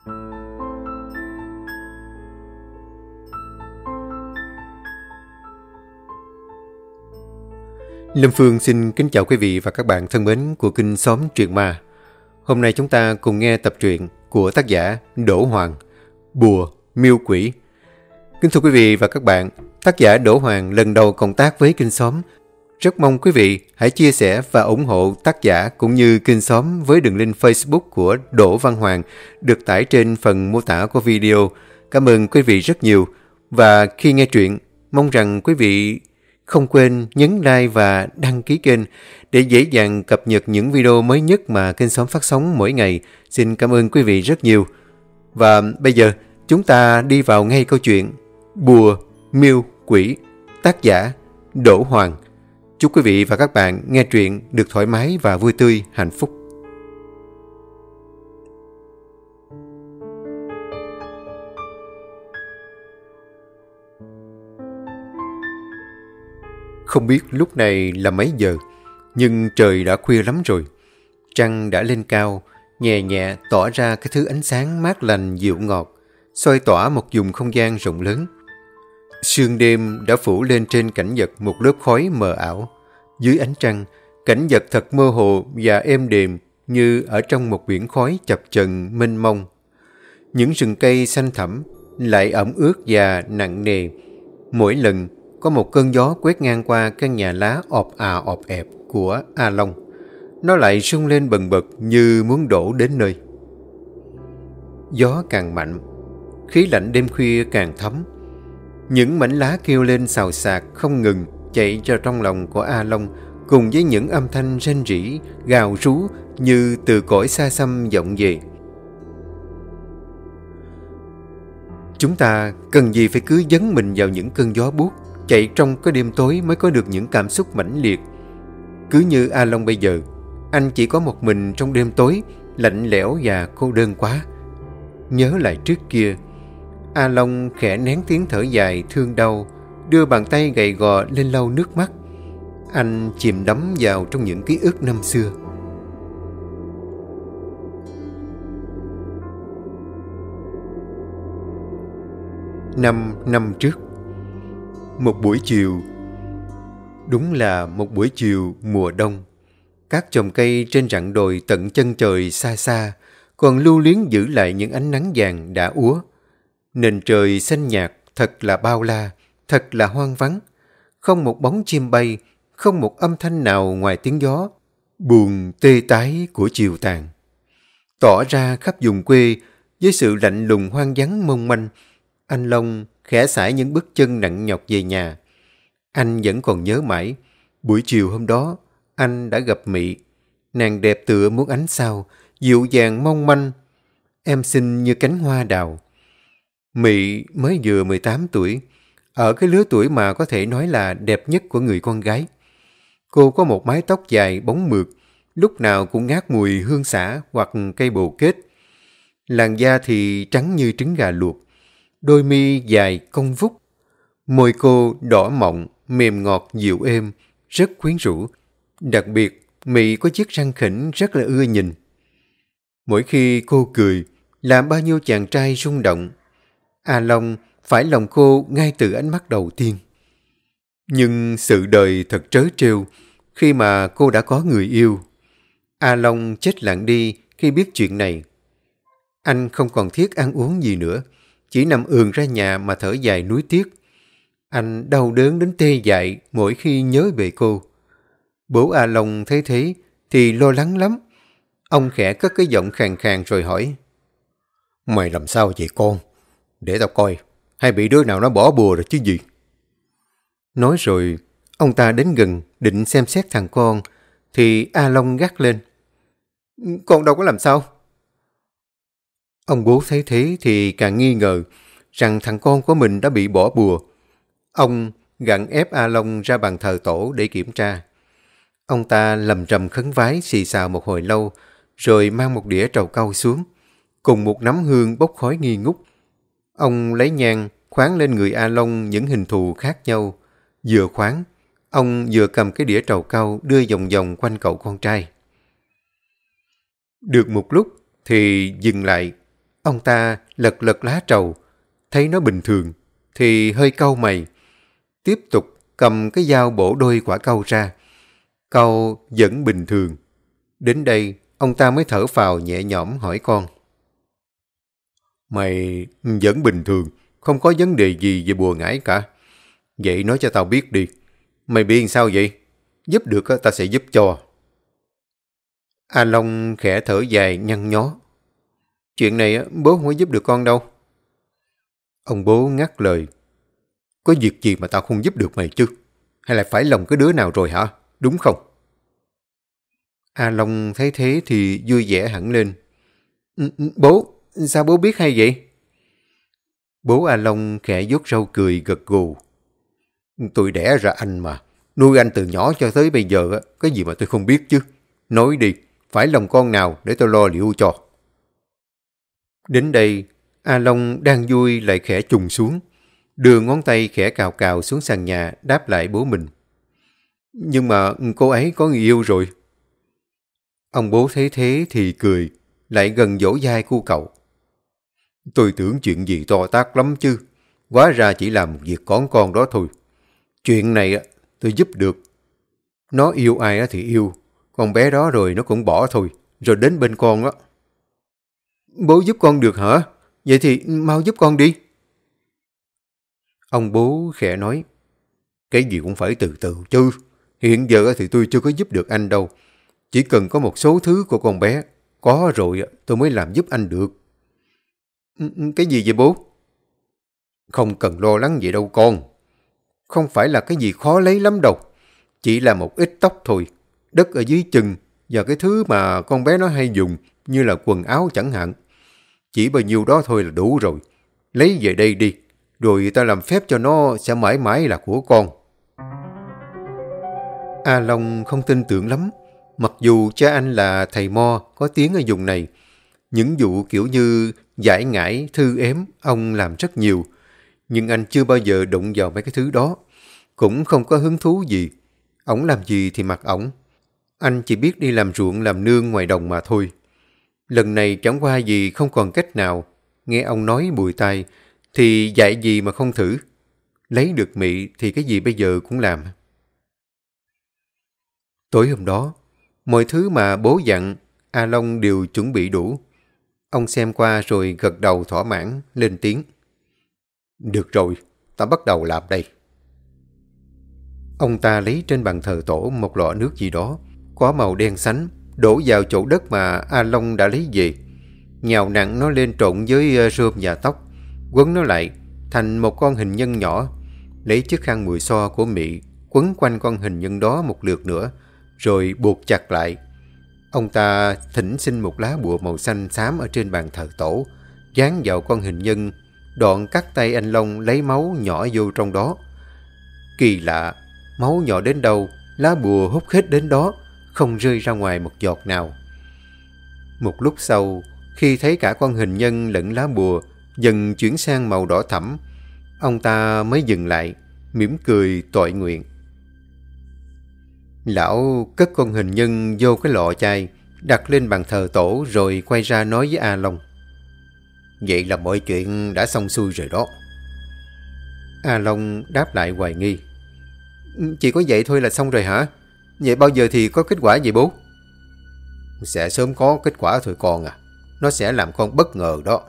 Lâm Phương xin kính chào quý vị và các bạn thân mến của kênh Xóm Truyện Ma. Hôm nay chúng ta cùng nghe tập truyện của tác giả Đỗ Hoàng, Bùa, Miêu Quỷ. Kính thưa quý vị và các bạn, tác giả Đỗ Hoàng lần đầu cộng tác với kênh Xóm. Rất mong quý vị hãy chia sẻ và ủng hộ tác giả cũng như kênh Xóm với đường link Facebook của Đỗ Văn Hoàng được tải trên phần mô tả của video. Cảm ơn quý vị rất nhiều. Và khi nghe truyện, mong rằng quý vị không quên nhấn like và đăng ký kênh để dễ dàng cập nhật những video mới nhất mà kênh Xóm phát sóng mỗi ngày. Xin cảm ơn quý vị rất nhiều. Và bây giờ chúng ta đi vào ngay câu chuyện Bùa, Miêu, Quỷ, tác giả Đỗ Hoàng. Chúc quý vị và các bạn nghe truyện được thoải mái và vui tươi, hạnh phúc. Không biết lúc này là mấy giờ, nhưng trời đã khuya lắm rồi. Trăng đã lên cao, nhẹ nhẹ tỏa ra cái thứ ánh sáng mát lành dịu ngọt, soi tỏa một vùng không gian rộng lớn. Sương đêm đã phủ lên trên cảnh vật một lớp khói mờ ảo. Dưới ánh trăng, cảnh vật thật mơ hồ và êm đềm như ở trong một biển khói chập chờn mênh mông. Những rừng cây xanh thẳm lại ẩm ướt và nặng nề. Mỗi lần có một cơn gió quét ngang qua căn nhà lá ọp ẹp của A Long, nó lại rung lên bần bật như muốn đổ đến nơi. Gió càng mạnh, khí lạnh đêm khuya càng thấm. Những mảnh lá kêu lên xào xạc không ngừng chạy cho trong lòng của A Long, cùng với những âm thanh rên rỉ, gào rú như từ cõi xa xăm vọng về. Chúng ta cần gì phải cứ dấn mình vào những cơn gió buốt, chạy trong cái đêm tối mới có được những cảm xúc mãnh liệt. Cứ như A Long bây giờ, anh chỉ có một mình trong đêm tối, lạnh lẽo và cô đơn quá. Nhớ lại trước kia, A Long khẽ nén tiếng thở dài thương đau, đưa bàn tay gầy gò lên lau nước mắt. Anh chìm đắm vào trong những ký ức năm xưa. Năm trước, một buổi chiều, đúng là một buổi chiều mùa đông, các chòm cây trên rặng đồi tận chân trời xa xa còn lưu luyến giữ lại những ánh nắng vàng đã úa. Nền trời xanh nhạt thật là bao la, thật là hoang vắng. Không một bóng chim bay, không một âm thanh nào ngoài tiếng gió buồn tê tái của chiều tàn, tỏ ra khắp vùng quê với sự lạnh lùng hoang vắng mong manh. Anh Long khẽ sải những bước chân nặng nhọc về nhà. Anh vẫn còn nhớ mãi buổi chiều hôm đó anh đã gặp Mị. Nàng đẹp tựa muôn ánh sao, dịu dàng mong manh, em xinh như cánh hoa đào. Mị mới vừa 18 tuổi, ở cái lứa tuổi mà có thể nói là đẹp nhất của người con gái. Cô có một mái tóc dài bóng mượt, lúc nào cũng ngát mùi hương xả hoặc cây bồ kết. Làn da thì trắng như trứng gà luộc, đôi mi dài cong vút. Môi cô đỏ mọng, mềm ngọt dịu êm, rất quyến rũ. Đặc biệt, Mị có chiếc răng khỉnh rất là ưa nhìn. Mỗi khi cô cười, làm bao nhiêu chàng trai rung động. A Long phải lòng cô ngay từ ánh mắt đầu tiên. Nhưng sự đời thật trớ trêu khi mà cô đã có người yêu. A Long chết lặng đi khi biết chuyện này. Anh không còn thiết ăn uống gì nữa, chỉ nằm ườn ra nhà mà thở dài nuối tiếc. Anh đau đớn đến tê dại mỗi khi nhớ về cô. Bố A Long thấy thế thì lo lắng lắm. Ông khẽ cất cái giọng khàn khàn rồi hỏi: "Mày làm sao vậy con? Để tao coi, hay bị đứa nào nó bỏ bùa rồi chứ gì?" Nói rồi, ông ta đến gần định xem xét thằng con, thì A Long gắt lên: "Con đâu có làm sao." Ông bố thấy thế thì càng nghi ngờ rằng thằng con của mình đã bị bỏ bùa. Ông gặng ép A Long ra bàn thờ tổ để kiểm tra. Ông ta lầm rầm khấn vái xì xào một hồi lâu, rồi mang một đĩa trầu cau xuống, cùng một nắm hương bốc khói nghi ngút. Ông lấy nhang khoáng lên người A Long những hình thù khác nhau. Vừa khoáng, ông vừa cầm cái đĩa trầu cau đưa vòng vòng quanh cậu con trai. Được một lúc thì dừng lại. Ông ta lật lật lá trầu, thấy nó bình thường, thì hơi cau mày. Tiếp tục cầm cái dao bổ đôi quả cau ra. Cau vẫn bình thường. Đến đây, ông ta mới thở phào nhẹ nhõm hỏi con. Mày vẫn bình thường, không có vấn đề gì về bùa ngải cả. Vậy nói cho tao biết đi. Mày bị sao vậy? Giúp được ta sẽ giúp cho. A Long khẽ thở dài nhăn nhó. Chuyện này bố không có giúp được con đâu. Ông bố ngắt lời. Có việc gì mà tao không giúp được mày chứ? Hay là phải lòng cái đứa nào rồi hả? Đúng không? A Long thấy thế thì vui vẻ hẳn lên. Bố, sao bố biết hay vậy? Bố A Long khẽ vuốt râu cười gật gù. Tôi đẻ ra anh mà. Nuôi anh từ nhỏ cho tới bây giờ, cái gì mà tôi không biết chứ. Nói đi, phải lòng con nào để tôi lo liệu cho. Đến đây, A Long đang vui lại khẽ trùng xuống. Đưa ngón tay khẽ cào cào xuống sàn nhà đáp lại bố mình. Nhưng mà cô ấy có người yêu rồi. Ông bố thấy thế thì cười, lại gần dỗ vai cu cậu. Tôi tưởng chuyện gì to tát lắm chứ. Hóa ra chỉ là một việc con đó thôi. Chuyện này tôi giúp được. Nó yêu ai thì yêu. Con bé đó rồi nó cũng bỏ thôi. Rồi đến bên con đó. Bố giúp con được hả? Vậy thì mau giúp con đi. Ông bố khẽ nói. Cái gì cũng phải từ từ chứ. Hiện giờ thì tôi chưa có giúp được anh đâu. Chỉ cần có một số thứ của con bé. Có rồi tôi mới làm giúp anh được. Cái gì vậy bố? Không cần lo lắng vậy đâu con. Không phải là cái gì khó lấy lắm đâu. Chỉ là một ít tóc thôi. Đất ở dưới chân và cái thứ mà con bé nó hay dùng như là quần áo chẳng hạn. Chỉ bao nhiêu đó thôi là đủ rồi. Lấy về đây đi. Rồi ta làm phép cho nó sẽ mãi mãi là của con. A Long không tin tưởng lắm. Mặc dù cha anh là thầy mo có tiếng ở vùng này. Những vụ kiểu như giải ngải, thư ếm, ông làm rất nhiều. Nhưng anh chưa bao giờ đụng vào mấy cái thứ đó. Cũng không có hứng thú gì. Ổng làm gì thì mặc ổng. Anh chỉ biết đi làm ruộng làm nương ngoài đồng mà thôi. Lần này chẳng qua gì không còn cách nào. Nghe ông nói bùi tai thì dạy gì mà không thử. Lấy được mị thì cái gì bây giờ cũng làm. Tối hôm đó, mọi thứ mà bố dặn, A Long đều chuẩn bị đủ. Ông xem qua rồi gật đầu thỏa mãn, lên tiếng. Được rồi, ta bắt đầu làm đây. Ông ta lấy trên bàn thờ tổ một lọ nước gì đó, có màu đen sánh, đổ vào chỗ đất mà A Long đã lấy về. Nhào nặng nó lên trộn với rơm và tóc, quấn nó lại thành một con hình nhân nhỏ. Lấy chiếc khăn mùi xoa của Mị quấn quanh con hình nhân đó một lượt nữa, rồi buộc chặt lại. Ông ta thỉnh xin một lá bùa màu xanh xám ở trên bàn thờ tổ, dán vào con hình nhân, đoạn cắt tay anh Long lấy máu nhỏ vô trong đó. Kỳ lạ, máu nhỏ đến đâu, lá bùa hút hết đến đó, không rơi ra ngoài một giọt nào. Một lúc sau, khi thấy cả con hình nhân lẫn lá bùa dần chuyển sang màu đỏ thẫm, ông ta mới dừng lại, mỉm cười toại nguyện. Lão cất con hình nhân vô cái lọ chai, đặt lên bàn thờ tổ rồi quay ra nói với A Long. Vậy là mọi chuyện đã xong xuôi rồi đó. A Long đáp lại hoài nghi. Chỉ có vậy thôi là xong rồi hả? Vậy bao giờ thì có kết quả vậy bố? Sẽ sớm có kết quả thôi con à. Nó sẽ làm con bất ngờ đó.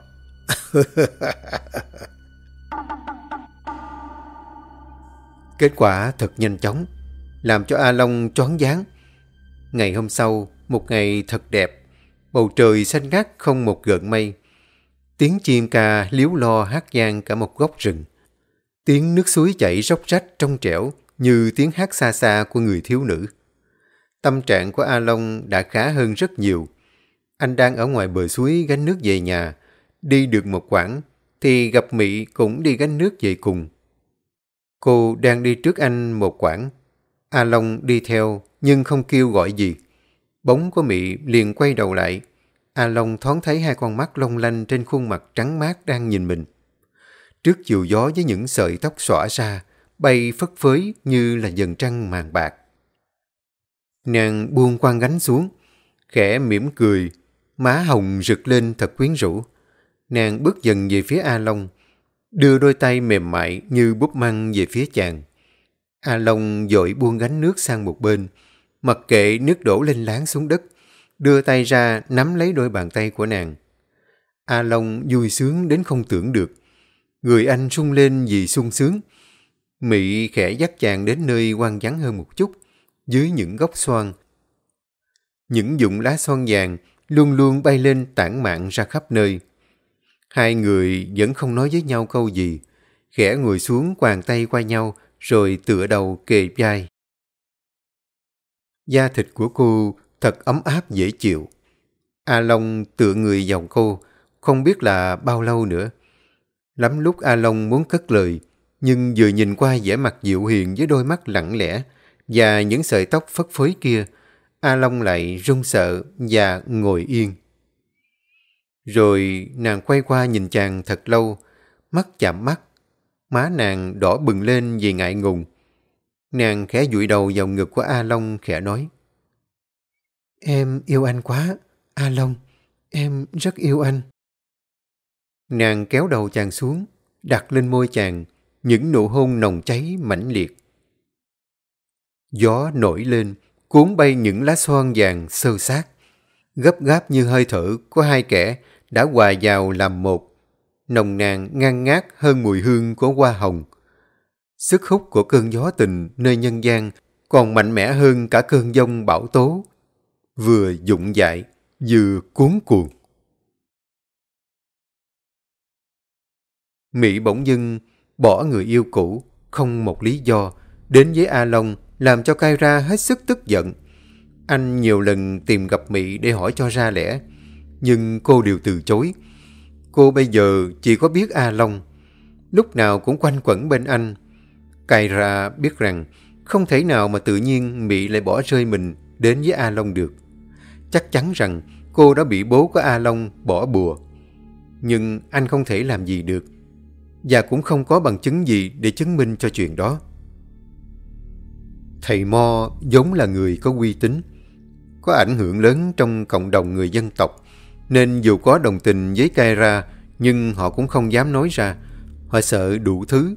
Kết quả thật nhanh chóng, làm cho A Long choáng váng. Ngày hôm sau, một ngày thật đẹp, bầu trời xanh ngắt không một gợn mây. Tiếng chim ca líu lo hát vang cả một góc rừng. Tiếng nước suối chảy róc rách trong trẻo như tiếng hát xa xa của người thiếu nữ. Tâm trạng của A Long đã khá hơn rất nhiều. Anh đang ở ngoài bờ suối gánh nước về nhà. Đi được một quãng thì gặp Mị cũng đi gánh nước về cùng. Cô đang đi trước anh một quãng. A Long đi theo nhưng không kêu gọi gì. Bóng của Mị liền quay đầu lại. A Long thoáng thấy hai con mắt long lanh trên khuôn mặt trắng mát đang nhìn mình. Trước chiều gió với những sợi tóc xõa ra, bay phất phới như là dần trăng màn bạc. Nàng buông quan gánh xuống, khẽ mỉm cười, má hồng rực lên thật quyến rũ. Nàng bước dần về phía A Long, đưa đôi tay mềm mại như búp măng về phía chàng. A Long vội buông gánh nước sang một bên, mặc kệ nước đổ lênh láng xuống đất, đưa tay ra nắm lấy đôi bàn tay của nàng. A Long vui sướng đến không tưởng được. Người anh rung lên vì sung sướng. Mị khẽ dắt chàng đến nơi hoang vắng hơn một chút, dưới những gốc xoan. Những vụn lá xoan vàng luôn luôn bay lên tản mạn ra khắp nơi. Hai người vẫn không nói với nhau câu gì, khẽ ngồi xuống quàng tay qua nhau rồi tựa đầu kề vai. Da thịt của cô thật ấm áp dễ chịu. A Long tựa người vào cô, không biết là bao lâu nữa. Lắm lúc A Long muốn cất lời, nhưng vừa nhìn qua vẻ mặt dịu hiền với đôi mắt lặng lẽ và những sợi tóc phất phới kia, A Long lại run sợ và ngồi yên. Rồi nàng quay qua nhìn chàng thật lâu, mắt chạm mắt, má nàng đỏ bừng lên vì ngại ngùng. Nàng khẽ dụi đầu vào ngực của A Long khẽ nói: "Em yêu anh quá, A Long, em rất yêu anh." Nàng kéo đầu chàng xuống, đặt lên môi chàng những nụ hôn nồng cháy mãnh liệt. Gió nổi lên, cuốn bay những lá xoan vàng xơ xác, gấp gáp như hơi thở của hai kẻ đã hòa vào làm một, nồng nàn ngang ngát hơn mùi hương của hoa hồng. Sức hút của cơn gió tình nơi nhân gian còn mạnh mẽ hơn cả cơn giông bão tố, vừa dũng dại, vừa cuốn cuồng. Mỹ bỗng dưng bỏ người yêu cũ, không một lý do, đến với A Long làm cho Kyra hết sức tức giận. Anh nhiều lần tìm gặp Mỹ để hỏi cho ra lẽ, nhưng cô đều từ chối. Cô bây giờ chỉ có biết A Long, lúc nào cũng quanh quẩn bên anh. Kyra biết rằng không thể nào mà tự nhiên Mỹ lại bỏ rơi mình đến với A Long được. Chắc chắn rằng cô đã bị bố của A Long bỏ bùa. Nhưng anh không thể làm gì được, và cũng không có bằng chứng gì để chứng minh cho chuyện đó. Thầy Mo vốn là người có uy tín, có ảnh hưởng lớn trong cộng đồng người dân tộc, nên dù có đồng tình với Kyra, nhưng họ cũng không dám nói ra. Họ sợ đủ thứ.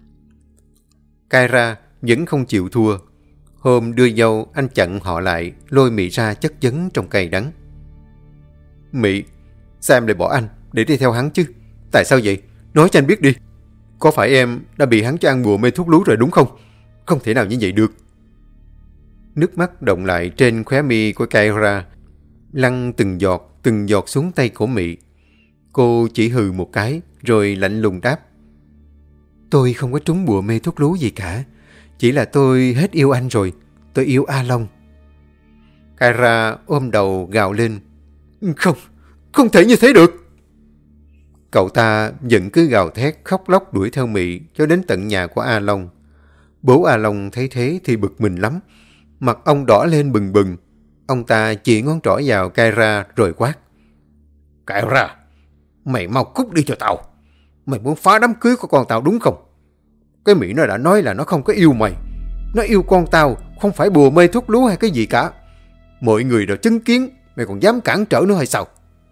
Kyra vẫn không chịu thua. Hôm đưa dâu, anh chặn họ lại, lôi Mỹ ra chất vấn trong cay đắng. "Mỹ, sao em lại bỏ anh để đi theo hắn chứ? Tại sao vậy? Nói cho anh biết đi. Có phải em đã bị hắn cho ăn bùa mê thuốc lú rồi đúng không? Không thể nào như vậy được." Nước mắt đọng lại trên khóe mi của Kyra, lăn từng giọt xuống tay của Mỹ. Cô chỉ hừ một cái, rồi lạnh lùng đáp: "Tôi không có trúng bùa mê thuốc lú gì cả. Chỉ là tôi hết yêu anh rồi. Tôi yêu A Long." Kyra ôm đầu gào lên: Không thể như thế được." Cậu ta vẫn cứ gào thét khóc lóc đuổi theo Mỹ cho đến tận nhà của A Long. Bố A Long thấy thế thì bực mình lắm. Mặt ông đỏ lên bừng bừng. Ông ta chỉ ngón trỏ vào Kyra rồi quát: "Kyra, mày mau cút đi cho tao. Mày muốn phá đám cưới của con tao đúng không? Cái Mỹ nó đã nói là nó không có yêu mày. Nó yêu con tao, không phải bùa mê thuốc lú hay cái gì cả. Mọi người đều chứng kiến, mày còn dám cản trở nó hay sao?"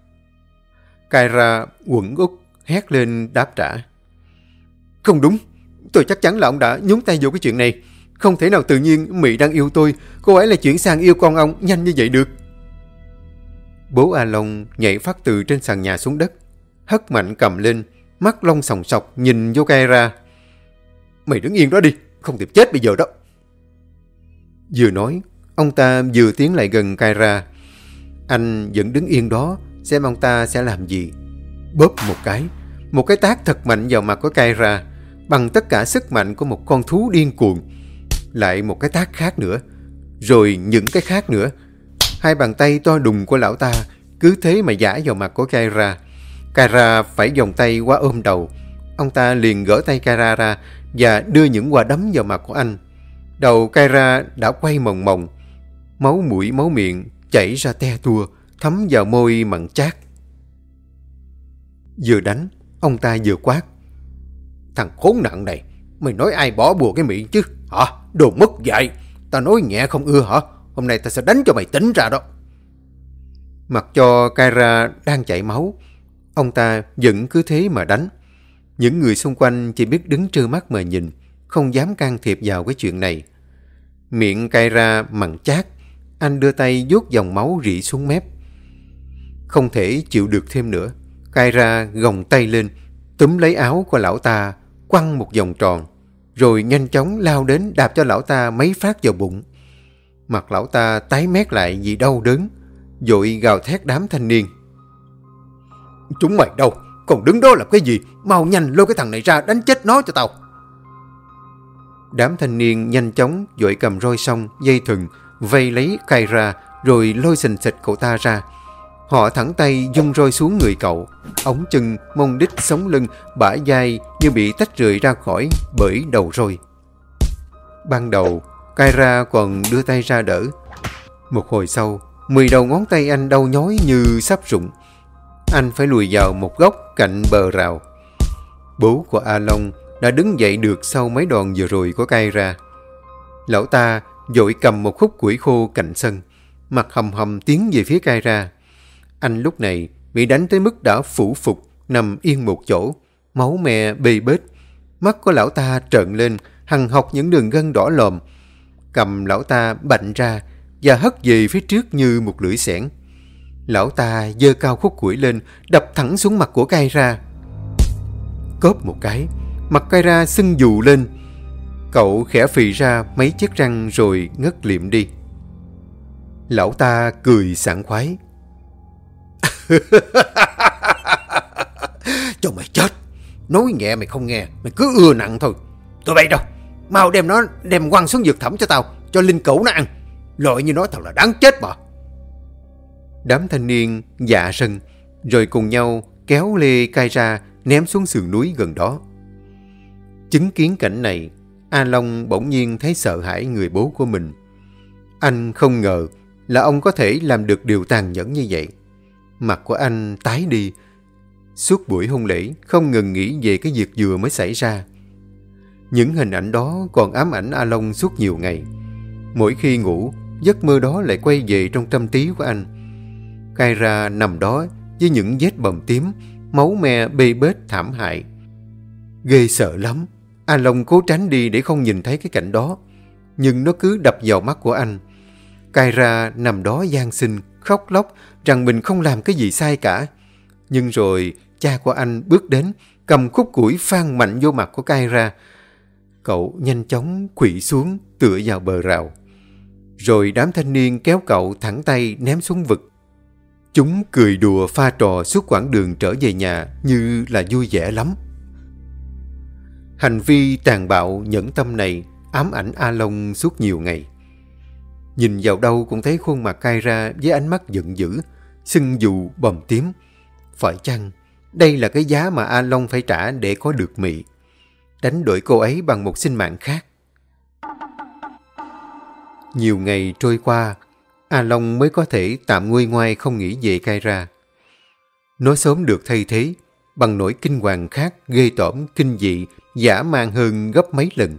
Kyra quẫn út hét lên đáp trả: "Không đúng, tôi chắc chắn là ông đã nhúng tay vô cái chuyện này. Không thể nào tự nhiên Mỹ đang yêu tôi, cô ấy lại chuyển sang yêu con ông nhanh như vậy được." Bố A Long nhảy phát từ trên sàn nhà xuống đất, hất mạnh cầm lên, mắt long sòng sọc nhìn vô Kyra: "Mày đứng yên đó đi, không tìm chết bây giờ đó." Vừa nói, ông ta vừa tiến lại gần Kyra. Anh vẫn đứng yên đó, xem ông ta sẽ làm gì. Bóp một cái tát thật mạnh vào mặt của Kyra, bằng tất cả sức mạnh của một con thú điên cuồng. Lại một cái tát khác nữa, rồi những cái khác nữa. Hai bàn tay to đùng của lão ta cứ thế mà giã vào mặt của Kyra. Kyra phải vòng tay qua ôm đầu. Ông ta liền gỡ tay Kyra ra và đưa những quả đấm vào mặt của anh. Đầu Kyra đã quay mòng mòng, máu mũi máu miệng chảy ra te tua, thấm vào môi mặn chát. Vừa đánh, ông ta vừa quát: "Thằng khốn nạn này, mày nói ai bỏ bùa cái miệng chứ hả? Đồ mất dạy. Tao nói nhẹ không ưa hả? Hôm nay tao sẽ đánh cho mày tỉnh ra đó." Mặc cho Kyra đang chảy máu, Ông ta vẫn cứ thế mà đánh. Những người xung quanh chỉ biết đứng trơ mắt mà nhìn, không dám can thiệp vào cái chuyện này. Miệng cay ra mặn chát, anh đưa tay vuốt dòng máu rỉ xuống mép. Không thể chịu được thêm nữa, cay ra gồng tay lên, túm lấy áo của lão ta, quăng một vòng tròn, rồi nhanh chóng lao đến đạp cho lão ta mấy phát vào bụng. Mặt lão ta tái mét lại vì đau đớn, vội gào thét đám thanh niên. Chúng mày đâu? Còn đứng đó làm cái gì? Mau nhanh lôi cái thằng này ra đánh chết nó cho tao. Đám thanh niên nhanh chóng vội cầm roi song, dây thừng, vây lấy cay ra, rồi lôi xình xịch cậu ta ra. Họ thẳng tay vung roi xuống người cậu, ống chân, mông đít, sống lưng, bả vai như bị tách rời ra khỏi bởi đầu roi. Ban đầu, cay ra còn đưa tay ra đỡ. Một hồi sau, 10 đầu ngón tay anh đau nhói như sắp rụng. Anh phải lùi vào một góc cạnh bờ rào. Bố của A Long đã đứng dậy được sau mấy đòn vừa rồi của cay ra. Lão ta vội cầm một khúc củi khô cạnh sân, mặt hầm hầm tiến về phía cay ra. Anh lúc này bị đánh tới mức đã phủ phục, nằm yên một chỗ, máu me bê bết. Mắt của lão ta trợn lên, hằn học những đường gân đỏ lòm. Cầm lão ta bạnh ra và hất về phía trước như một lưỡi xẻng. Lão ta giơ cao khúc củi lên, đập thẳng xuống mặt của cay ra. Cóp một cái, mặt cay ra sưng vù lên. Cậu khẽ phì ra mấy chiếc răng rồi ngất liệm đi. Lão ta cười sảng khoái. Cho mày chết. Nói nhẹ mày không nghe, mày cứ ưa nặng thôi. Tụi bay đâu, mau đem quăng xuống vực thẳm cho tao, cho linh cẩu nó ăn. Loại như nó thật là đáng chết mà. Đám thanh niên dạ sân, rồi cùng nhau kéo lê cay ra ném xuống sườn núi gần đó. Chứng kiến cảnh này, A Long bỗng nhiên thấy sợ hãi người bố của mình. Anh không ngờ là ông có thể làm được điều tàn nhẫn như vậy. Mặt của anh tái đi. Suốt buổi hôn lễ không ngừng nghĩ về cái việc vừa mới xảy ra. Những hình ảnh đó còn ám ảnh A Long suốt nhiều ngày. Mỗi khi ngủ, giấc mơ đó lại quay về trong tâm trí của anh. Cay ra nằm đó với những vết bầm tím, máu me bê bết thảm hại. Ghê sợ lắm. A Long cố tránh đi để không nhìn thấy cái cảnh đó, nhưng nó cứ đập vào mắt của anh. Cay ra nằm đó van xin, khóc lóc rằng mình không làm cái gì sai cả. Nhưng rồi cha của anh bước đến, cầm khúc củi phang mạnh vô mặt của cay ra. Cậu nhanh chóng khuỵu xuống tựa vào bờ rào. Rồi đám thanh niên kéo cậu thẳng tay ném xuống vực. Chúng cười đùa pha trò suốt quãng đường trở về nhà như là vui vẻ lắm. Hành vi tàn bạo nhẫn tâm này ám ảnh A Long suốt nhiều ngày. Nhìn vào đâu cũng thấy khuôn mặt cay ra với ánh mắt giận dữ, sưng vù bầm tím. Phải chăng đây là cái giá mà A Long phải trả để có được Mị, đánh đổi cô ấy bằng một sinh mạng khác? Nhiều ngày trôi qua, A Long mới có thể tạm nguôi ngoai không nghĩ về cay ra. Nó sớm được thay thế bằng nỗi kinh hoàng khác, ghê tởm, kinh dị, dã man hơn gấp mấy lần.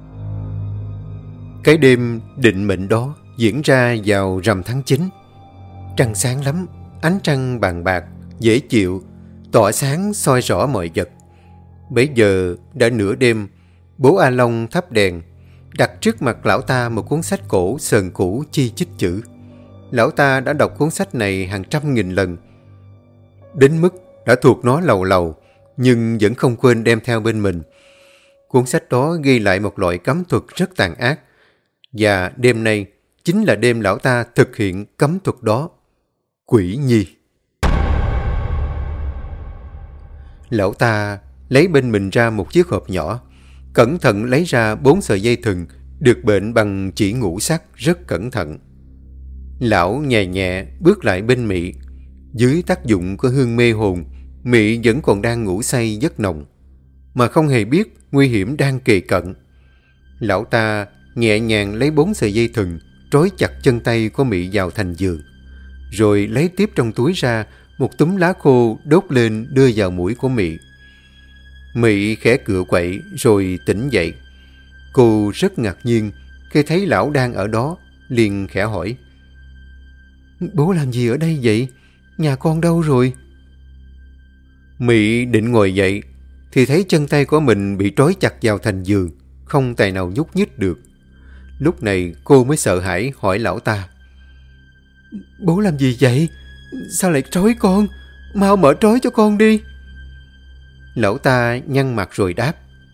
Cái đêm định mệnh đó diễn ra vào rằm tháng 9. Trăng sáng lắm, ánh trăng bàn bạc, dễ chịu, tỏa sáng soi rõ mọi vật. Bấy giờ đã nửa đêm, bố A Long thắp đèn, đặt trước mặt lão ta một cuốn sách cổ sờn cũ chi chít chữ. Lão ta đã đọc cuốn sách này hàng trăm nghìn lần, đến mức đã thuộc nó lầu lầu, nhưng vẫn không quên đem theo bên mình. Cuốn sách đó ghi lại một loại cấm thuật rất tàn ác, và đêm nay chính là đêm lão ta thực hiện cấm thuật đó. Quỷ nhi. Lão ta lấy bên mình ra một chiếc hộp nhỏ, cẩn thận lấy ra 4 sợi dây thừng được bện bằng chỉ ngũ sắc rất cẩn thận. Lão nhẹ nhẹ bước lại bên Mị. Dưới tác dụng của hương mê hồn, Mị vẫn còn đang ngủ say giấc nồng, mà không hề biết nguy hiểm đang kề cận. Lão ta nhẹ nhàng lấy 4 sợi dây thừng trói chặt chân tay của Mị vào thành giường, rồi lấy tiếp trong túi ra một túm lá khô đốt lên đưa vào mũi của Mị. Mị khẽ cựa quậy rồi tỉnh dậy. Cô rất ngạc nhiên khi thấy lão đang ở đó, liền khẽ hỏi: "Bố làm gì ở đây vậy? Nhà con đâu rồi?" Mị định ngồi dậy thì thấy chân tay của mình bị trói chặt vào thành giường, không tài nào nhúc nhích được. Lúc này cô mới sợ hãi hỏi lão ta: Bố làm gì vậy? Sao lại trói con? Mau mở trói cho con đi. Lão ta nhăn mặt rồi đáp: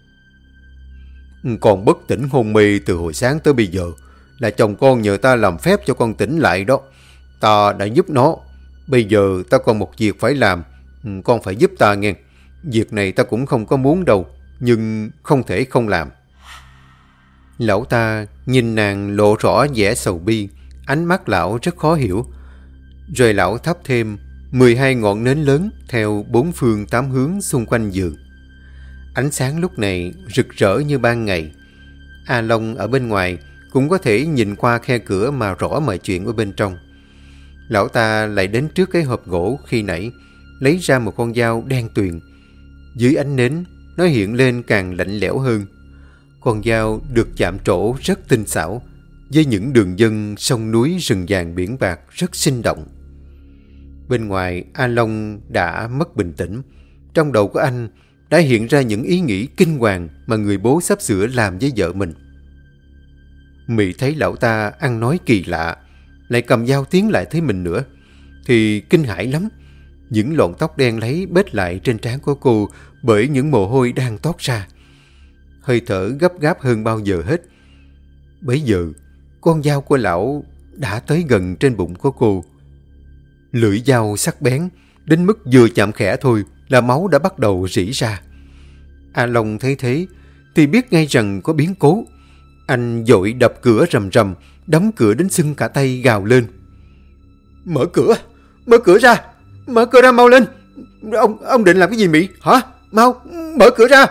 Con bất tỉnh hôn mê từ hồi sáng tới bây giờ. Là chồng con nhờ ta làm phép cho con tỉnh lại đó. Ta đã giúp nó. Bây giờ ta còn một việc phải làm. Con phải giúp ta nghe. Việc này ta cũng không có muốn đâu, nhưng không thể không làm. Lão ta nhìn nàng lộ rõ vẻ sầu bi. Ánh mắt lão rất khó hiểu. Rồi lão thắp thêm 12 ngọn nến lớn theo 4 phương 8 hướng xung quanh giường. Ánh sáng lúc này rực rỡ như ban ngày. A Long ở bên ngoài cũng có thể nhìn qua khe cửa mà rõ mọi chuyện ở bên trong. Lão ta lại đến trước cái hộp gỗ khi nãy, lấy ra một con dao đen tuyền. Dưới ánh nến, nó hiện lên càng lạnh lẽo hơn. Con dao được chạm trổ rất tinh xảo, với những đường vân sông núi rừng vàng biển bạc rất sinh động. Bên ngoài, A Long đã mất bình tĩnh. Trong đầu của anh đã hiện ra những ý nghĩ kinh hoàng mà người bố sắp sửa làm với vợ mình. Mị thấy lão ta ăn nói kỳ lạ, lại cầm dao tiến lại thấy mình nữa, thì kinh hãi lắm. Những lọn tóc đen lấy bết lại trên trán của cô bởi những mồ hôi đang toát ra. Hơi thở gấp gáp hơn bao giờ hết. Bấy giờ, con dao của lão đã tới gần trên bụng của cô. Lưỡi dao sắc bén, đến mức vừa chạm khẽ thôi là máu đã bắt đầu rỉ ra. A Long thấy thế thì biết ngay rằng có biến cố. Anh vội đập cửa rầm rầm, đóng cửa đến sưng cả tay, gào lên: Mở cửa! Mở cửa ra! Mở cửa ra mau lên! Ông định làm cái gì Mỹ? Hả? Mau! Mở cửa ra!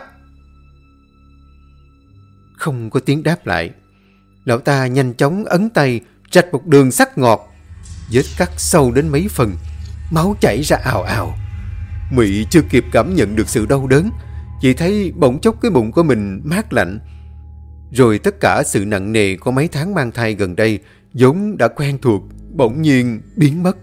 Không có tiếng đáp lại. Lão ta nhanh chóng ấn tay, rạch một đường sắc ngọt. Vết cắt sâu đến mấy phần, máu chảy ra ào ào. Mị chưa kịp cảm nhận được sự đau đớn, chỉ thấy bỗng chốc cái bụng của mình mát lạnh. Rồi tất cả sự nặng nề của mấy tháng mang thai gần đây vốn đã quen thuộc bỗng nhiên biến mất.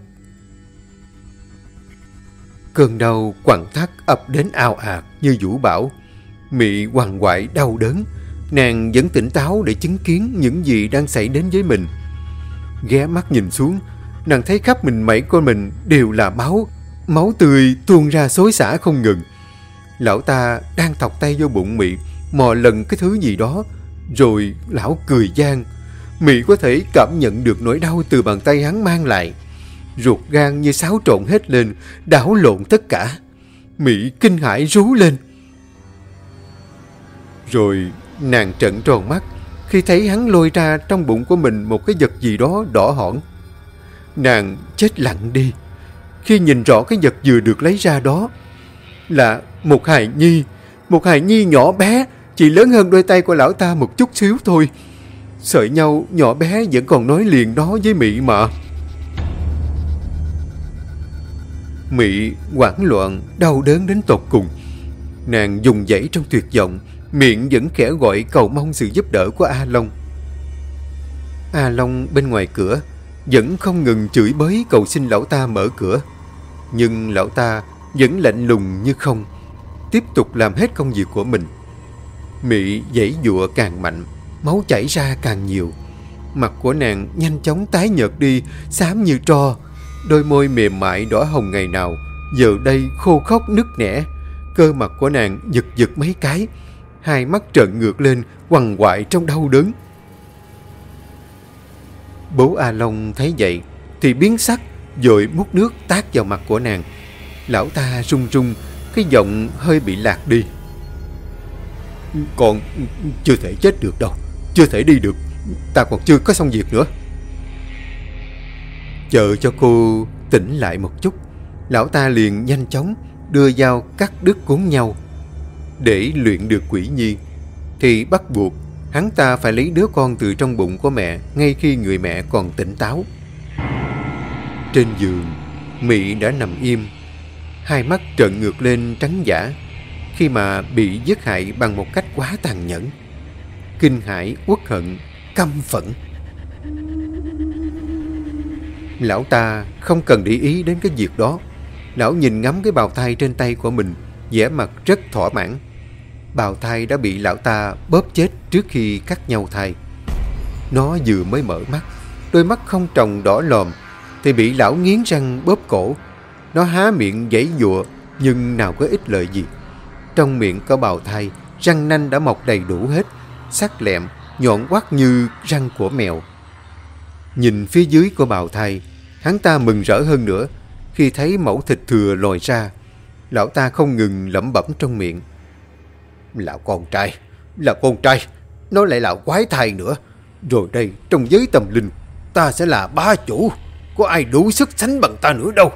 Cơn đau quặn thắt ập đến ào ạt như vũ bão. Mị quằn quại đau đớn. Nàng vẫn tỉnh táo để chứng kiến những gì đang xảy đến với mình. Ghé mắt nhìn xuống, nàng thấy khắp mình mẩy của mình đều là máu. Máu tươi tuôn ra xối xả không ngừng. Lão ta đang thọc tay vô bụng Mị, mò lần cái thứ gì đó. Rồi lão cười gian. Mị có thể cảm nhận được nỗi đau từ bàn tay hắn mang lại. Ruột gan như xáo trộn hết lên, đảo lộn tất cả. Mị kinh hãi rú lên. Rồi nàng trợn tròn mắt khi thấy hắn lôi ra trong bụng của mình một cái vật gì đó đỏ hỏn. Nàng chết lặng đi khi nhìn rõ cái vật vừa được lấy ra đó là một hài nhi. Một hài nhi nhỏ bé, chỉ lớn hơn đôi tay của lão ta một chút xíu thôi. Sợi nhau nhỏ bé vẫn còn nói liền đó với Mị mà. Mị hoảng loạn, đau đớn đến tột cùng. Nàng dùng dãy trong tuyệt vọng, miệng vẫn khẽ gọi cầu mong sự giúp đỡ của A Long. A Long bên ngoài cửa vẫn không ngừng chửi bới cầu xin lão ta mở cửa. Nhưng lão ta vẫn lạnh lùng như không, tiếp tục làm hết công việc của mình. Mị giãy giụa càng mạnh, máu chảy ra càng nhiều. Mặt của nàng nhanh chóng tái nhợt đi, xám như tro. Đôi môi mềm mại đỏ hồng ngày nào giờ đây khô khốc nứt nẻ. Cơ mặt của nàng giật giật mấy cái, hai mắt trợn ngược lên, quằn quại trong đau đớn. Bố A Long thấy vậy thì biến sắc, vội múc nước tát vào mặt của nàng. Lão ta run run, cái giọng hơi bị lạc đi. Con chưa thể chết được đâu, chưa thể đi được, ta còn chưa có xong việc nữa. Chờ cho cô tỉnh lại một chút, lão ta liền nhanh chóng đưa dao cắt đứt cuốn nhau. Để luyện được quỷ nhi thì bắt buộc hắn ta phải lấy đứa con từ trong bụng của mẹ ngay khi người mẹ còn tỉnh táo. Trên giường, Mị đã nằm im, hai mắt trợn ngược lên trắng dã khi mà bị giết hại bằng một cách quá tàn nhẫn. Kinh hãi, uất hận, căm phẫn. Lão ta không cần để ý đến cái việc đó. Lão nhìn ngắm cái bào thai trên tay của mình, vẻ mặt rất thỏa mãn. Bào thai đã bị lão ta bóp chết trước khi cắt nhau thai. Nó vừa mới mở mắt, đôi mắt không tròng đỏ lòm, thì bị lão nghiến răng bóp cổ. Nó há miệng giãy giụa nhưng nào có ích lợi gì. Trong miệng có bào thai, răng nanh đã mọc đầy đủ hết, sắc lẹm, nhọn quắt như răng của mèo. Nhìn phía dưới của bào thai, hắn ta mừng rỡ hơn nữa khi thấy mẩu thịt thừa lòi ra. Lão ta không ngừng lẩm bẩm trong miệng: là con trai, nó lại là quái thai nữa. Rồi đây, trong giới tâm linh, ta sẽ là bá chủ, có ai đủ sức sánh bằng ta nữa đâu.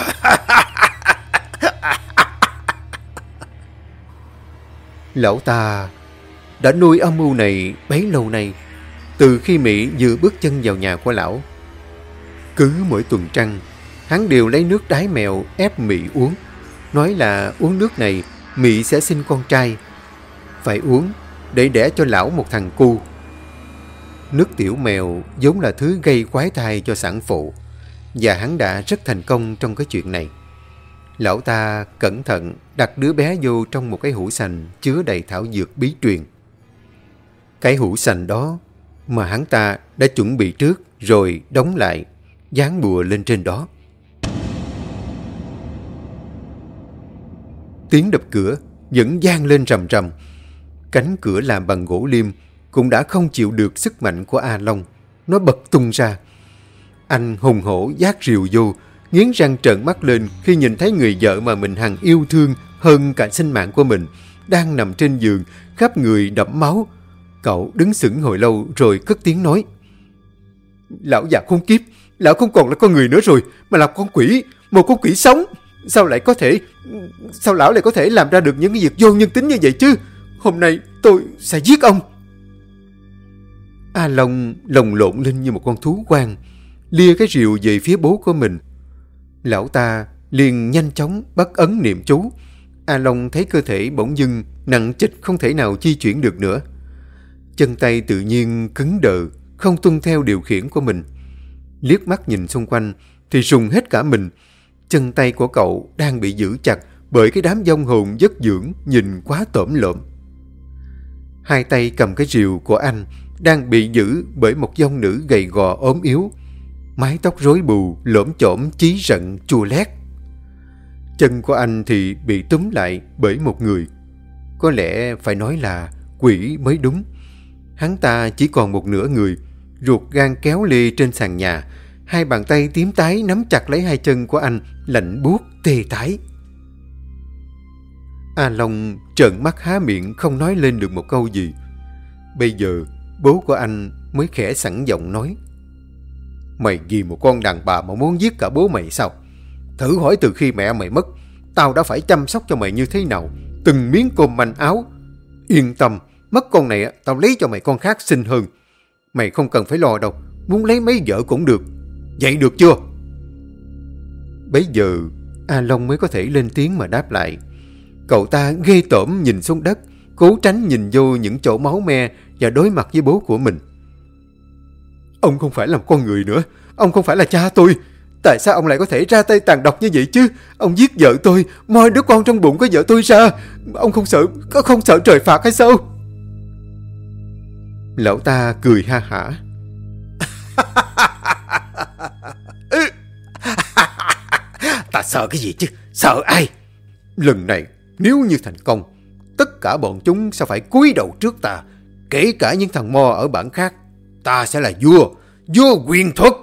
Lão ta đã nuôi âm mưu này bấy lâu nay, từ khi Mỹ vừa bước chân vào nhà của lão. Cứ mỗi tuần trăng, hắn đều lấy nước đái mèo ép Mỹ uống, nói là uống nước này Mỹ sẽ sinh con trai. Phải uống để đẻ cho lão một thằng cu. Nước tiểu mèo vốn là thứ gây quái thai cho sản phụ, và hắn đã rất thành công trong cái chuyện này. Lão ta cẩn thận đặt đứa bé vô trong một cái hũ sành chứa đầy thảo dược bí truyền. Cái hũ sành đó mà hắn ta đã chuẩn bị trước rồi đóng lại, dán bùa lên trên đó. Tiếng đập cửa vẫn vang lên rầm rầm. Cánh cửa làm bằng gỗ liêm cũng đã không chịu được sức mạnh của A Long. Nó bật tung ra. Anh hùng hổ vác rìu vô, nghiến răng trợn mắt lên khi nhìn thấy người vợ mà mình hằng yêu thương hơn cả sinh mạng của mình đang nằm trên giường, khắp người đẫm máu. Cậu đứng sững hồi lâu rồi cất tiếng nói: lão già khốn kiếp, lão không còn là con người nữa rồi, mà là con quỷ, một con quỷ sống. Sao lão lại có thể làm ra được những cái việc vô nhân tính như vậy chứ? Hôm nay tôi sẽ giết ông. A Long lồng lộn lên như một con thú hoang, lia cái rìu về phía bố của mình. Lão ta liền nhanh chóng bắt ấn niệm chú. A Long thấy cơ thể bỗng dưng nặng trịch, không thể nào di chuyển được nữa. Chân tay tự nhiên cứng đờ, không tuân theo điều khiển của mình. Liếc mắt nhìn xung quanh thì rùng hết cả mình. Chân tay của cậu đang bị giữ chặt bởi cái đám vong hồn vất dưỡng nhìn quá tởm lợm. Hai tay cầm cái rìu của anh đang bị giữ bởi một vong nữ gầy gò ốm yếu, mái tóc rối bù, lổm chổm, chí rận, chua lét. Chân của anh thì bị túm lại bởi một người. Có lẽ phải nói là quỷ mới đúng. Hắn ta chỉ còn một nửa người, ruột gan kéo lê trên sàn nhà. Hai bàn tay tím tái nắm chặt lấy hai chân của anh, lạnh buốt tê tái. A Long trợn mắt há miệng không nói lên được một câu gì. Bây giờ bố của anh mới khẽ sẵn giọng nói: mày vì một con đàn bà mà muốn giết cả bố mày sao? Thử hỏi từ khi mẹ mày mất, tao đã phải chăm sóc cho mày như thế nào, từng miếng cơm manh áo. Yên tâm, mất con này tao lấy cho mày con khác xinh hơn. Mày không cần phải lo đâu, muốn lấy mấy vợ cũng được. Vậy được chưa? Bấy giờ A Long mới có thể lên tiếng mà đáp lại. Cậu ta ghê tởm nhìn xuống đất, cố tránh nhìn vô những chỗ máu me và đối mặt với bố của mình. Ông không phải là một con người nữa, ông không phải là cha tôi. Tại sao ông lại có thể ra tay tàn độc như vậy chứ? Ông giết vợ tôi, moi đứa con trong bụng của vợ tôi ra. Ông không sợ trời phạt hay sao? Lão ta cười ha hả. Ta sợ cái gì chứ? Sợ ai? Lần này nếu như thành công, tất cả bọn chúng sẽ phải cúi đầu trước ta, kể cả những thằng mo ở bản khác. Ta sẽ là vua quyền thuật.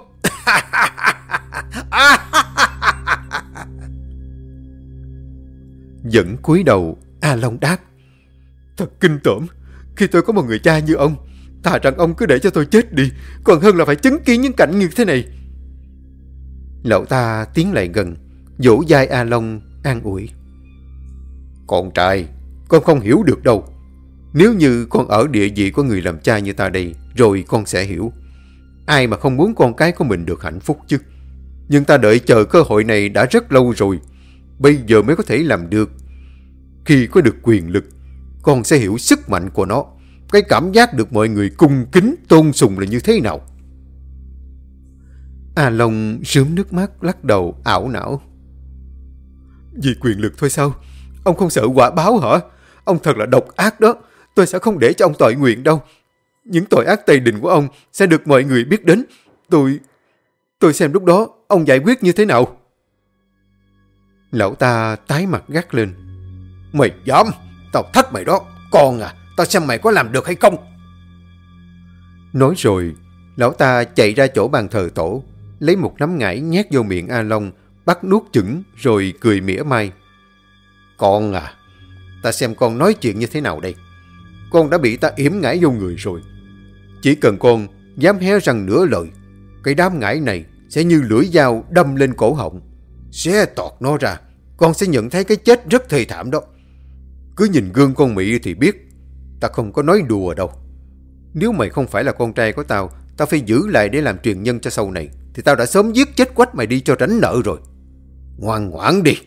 Vẫn cúi đầu, A Long đáp: thật kinh tởm, khi tôi có một người cha như ông, thà rằng ông cứ để cho tôi chết đi, còn hơn là phải chứng kiến những cảnh như thế này. Lão ta tiến lại gần, vỗ vai A Long an ủi: con trai, con không hiểu được đâu. Nếu như con ở địa vị của người làm cha như ta đây, rồi con sẽ hiểu. Ai mà không muốn con cái của mình được hạnh phúc chứ? Nhưng ta đợi chờ cơ hội này đã rất lâu rồi, bây giờ mới có thể làm được. Khi có được quyền lực, con sẽ hiểu sức mạnh của nó, cái cảm giác được mọi người cung kính tôn sùng là như thế nào. A Long rướm nước mắt lắc đầu ảo não: Vì quyền lực thôi sao? Ông không sợ quả báo hả? Ông thật là độc ác đó. Tôi sẽ không để cho ông tội nguyện đâu. Những tội ác tày đình của ông sẽ được mọi người biết đến. Tôi xem lúc đó ông giải quyết như thế nào. Lão ta tái mặt gắt lên. Mày dám? Tao thách mày đó. Con à, tao xem mày có làm được hay không. Nói rồi, lão ta chạy ra chỗ bàn thờ tổ, lấy một nắm ngải nhét vô miệng A Long, bắt nuốt chửng rồi cười mỉa mai. Con à, ta xem con nói chuyện như thế nào đây. Con đã bị ta yểm ngải vô người rồi. Chỉ cần con dám hé răng nửa lời, cái đám ngải này sẽ như lưỡi dao đâm lên cổ họng. Xé toạc nó ra, con sẽ nhận thấy cái chết rất thê thảm đó. Cứ nhìn gương con Mị thì biết, ta không có nói đùa đâu. Nếu mày không phải là con trai của tao, tao phải giữ lại để làm truyền nhân cho sau này, thì tao đã sớm giết chết quách mày đi cho tránh nợ rồi. Ngoan ngoãn đi.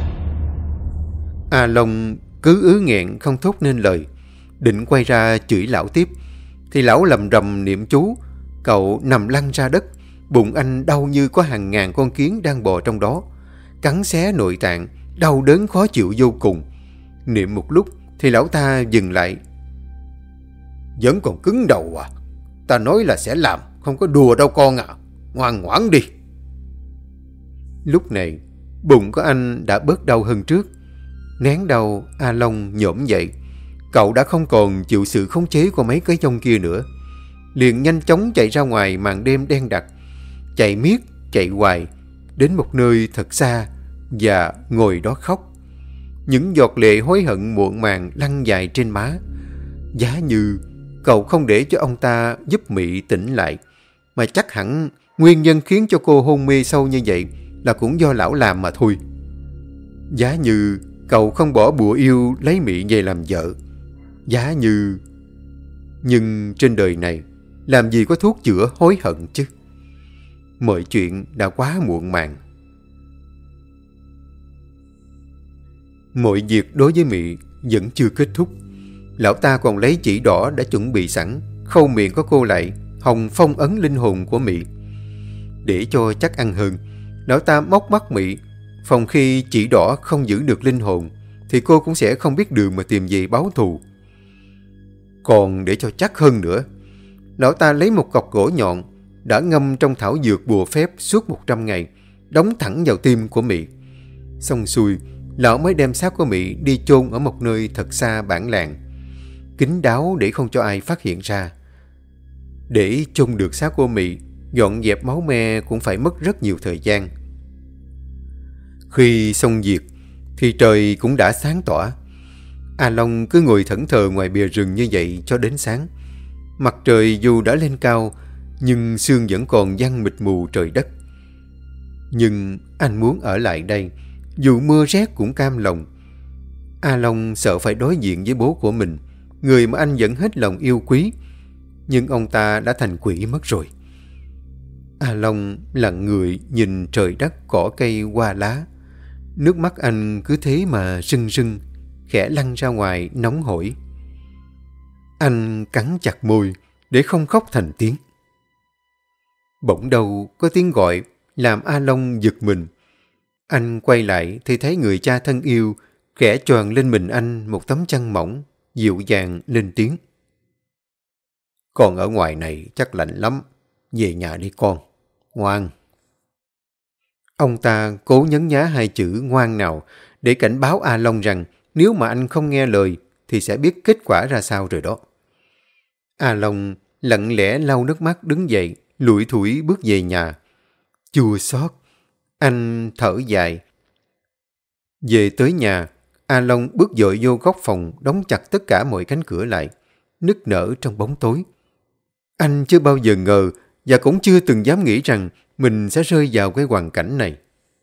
A Long cứ ứ nghẹn không thốt nên lời, định quay ra chửi lão tiếp, thì lão lầm rầm niệm chú. Cậu nằm lăn ra đất, bụng anh đau như có hàng ngàn con kiến đang bò trong đó, cắn xé nội tạng, đau đớn khó chịu vô cùng. Niệm một lúc thì lão ta dừng lại. Vẫn còn cứng đầu à? Ta nói là sẽ làm, không có đùa đâu con à. Ngoan ngoãn đi. Lúc này bụng của anh đã bớt đau hơn trước. Nén đau, A Long nhổm dậy. Cậu đã không còn chịu sự khống chế của mấy cái dông kia nữa, liền nhanh chóng chạy ra ngoài màn đêm đen đặc. Chạy miết, chạy hoài, đến một nơi thật xa và ngồi đó khóc. Những giọt lệ hối hận muộn màng lăn dài trên má. Giá như cậu không để cho ông ta giúp Mị tỉnh lại, mà chắc hẳn nguyên nhân khiến cho cô hôn mê sâu như vậy là cũng do lão làm mà thôi. Giá như cậu không bỏ bùa yêu lấy Mị về làm vợ. Giá như... Nhưng trên đời này làm gì có thuốc chữa hối hận chứ. Mọi chuyện đã quá muộn màng. Mọi việc đối với Mị vẫn chưa kết thúc. Lão ta còn lấy chỉ đỏ đã chuẩn bị sẵn, khâu miệng của cô lại, hòng phong ấn linh hồn của Mị. Để cho chắc ăn hơn, lão ta móc mắt Mị, phòng khi chỉ đỏ không giữ được linh hồn thì cô cũng sẽ không biết đường mà tìm về báo thù. Còn để cho chắc hơn nữa, lão ta lấy một cọc gỗ nhọn đã ngâm trong thảo dược bùa phép suốt 100 ngày, đóng thẳng vào tim của Mị. Xong xuôi, lão mới đem xác của Mị đi chôn ở một nơi thật xa bản làng, kín đáo để không cho ai phát hiện ra. Để chôn được xác của Mị, dọn dẹp máu me cũng phải mất rất nhiều thời gian. Khi xong việc thì trời cũng đã sáng tỏ. A Long cứ ngồi thẫn thờ ngoài bìa rừng như vậy cho đến sáng. Mặt trời dù đã lên cao, nhưng sương vẫn còn giăng mịt mù trời đất. Nhưng anh muốn ở lại đây, dù mưa rét cũng cam lòng. A Long sợ phải đối diện với bố của mình, người mà anh vẫn hết lòng yêu quý, nhưng ông ta đã thành quỷ mất rồi. A Long lặng người nhìn trời đất cỏ cây hoa lá. Nước mắt anh cứ thế mà rưng rưng, khẽ lăn ra ngoài nóng hổi. Anh cắn chặt môi để không khóc thành tiếng. Bỗng đâu có tiếng gọi làm A Long giật mình. Anh quay lại thì thấy người cha thân yêu khẽ choàng lên mình anh một tấm chăn mỏng, dịu dàng lên tiếng. Con ở ngoài này chắc lạnh lắm, về nhà đi con, ngoan. Ông ta cố nhấn nhá hai chữ ngoan nào để cảnh báo A Long rằng nếu mà anh không nghe lời thì sẽ biết kết quả ra sao rồi đó. A Long lặng lẽ lau nước mắt đứng dậy, lủi thủi bước về nhà. Chua xót, anh thở dài. Về tới nhà, A Long bước vội vô góc phòng, đóng chặt tất cả mọi cánh cửa lại, nức nở trong bóng tối. Anh chưa bao giờ ngờ và cũng chưa từng dám nghĩ rằng mình sẽ rơi vào cái hoàn cảnh này.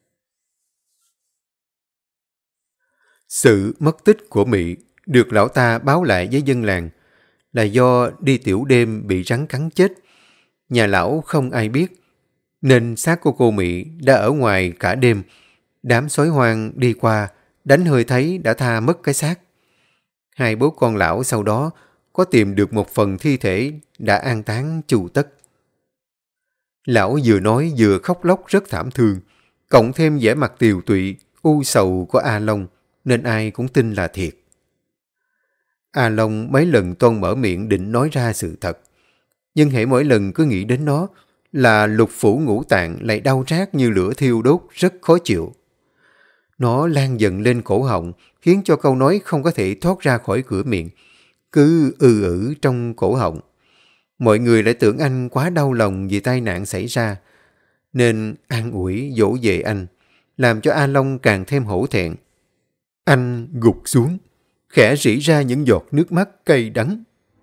Sự mất tích của Mị được lão ta báo lại với dân làng là do đi tiểu đêm bị rắn cắn chết. Nhà lão không ai biết, nên xác của cô Mị đã ở ngoài cả đêm. Đám sói hoang đi qua, đánh hơi thấy đã tha mất cái xác. Hai bố con lão sau đó có tìm được một phần thi thể đã an táng chu tất. Lão vừa nói vừa khóc lóc rất thảm thương, cộng thêm vẻ mặt tiều tụy, u sầu của A Long, nên ai cũng tin là thiệt. A Long mấy lần toan mở miệng định nói ra sự thật, nhưng hễ mỗi lần cứ nghĩ đến nó là lục phủ ngũ tạng lại đau rát như lửa thiêu đốt, rất khó chịu. Nó lan dần lên cổ họng, khiến cho câu nói không có thể thoát ra khỏi cửa miệng, cứ trong cổ họng. Mọi người lại tưởng anh quá đau lòng vì tai nạn xảy ra, nên an ủi dỗ về anh, làm cho A Long càng thêm hổ thẹn. Anh gục xuống, khẽ rỉ ra những giọt nước mắt cay đắng.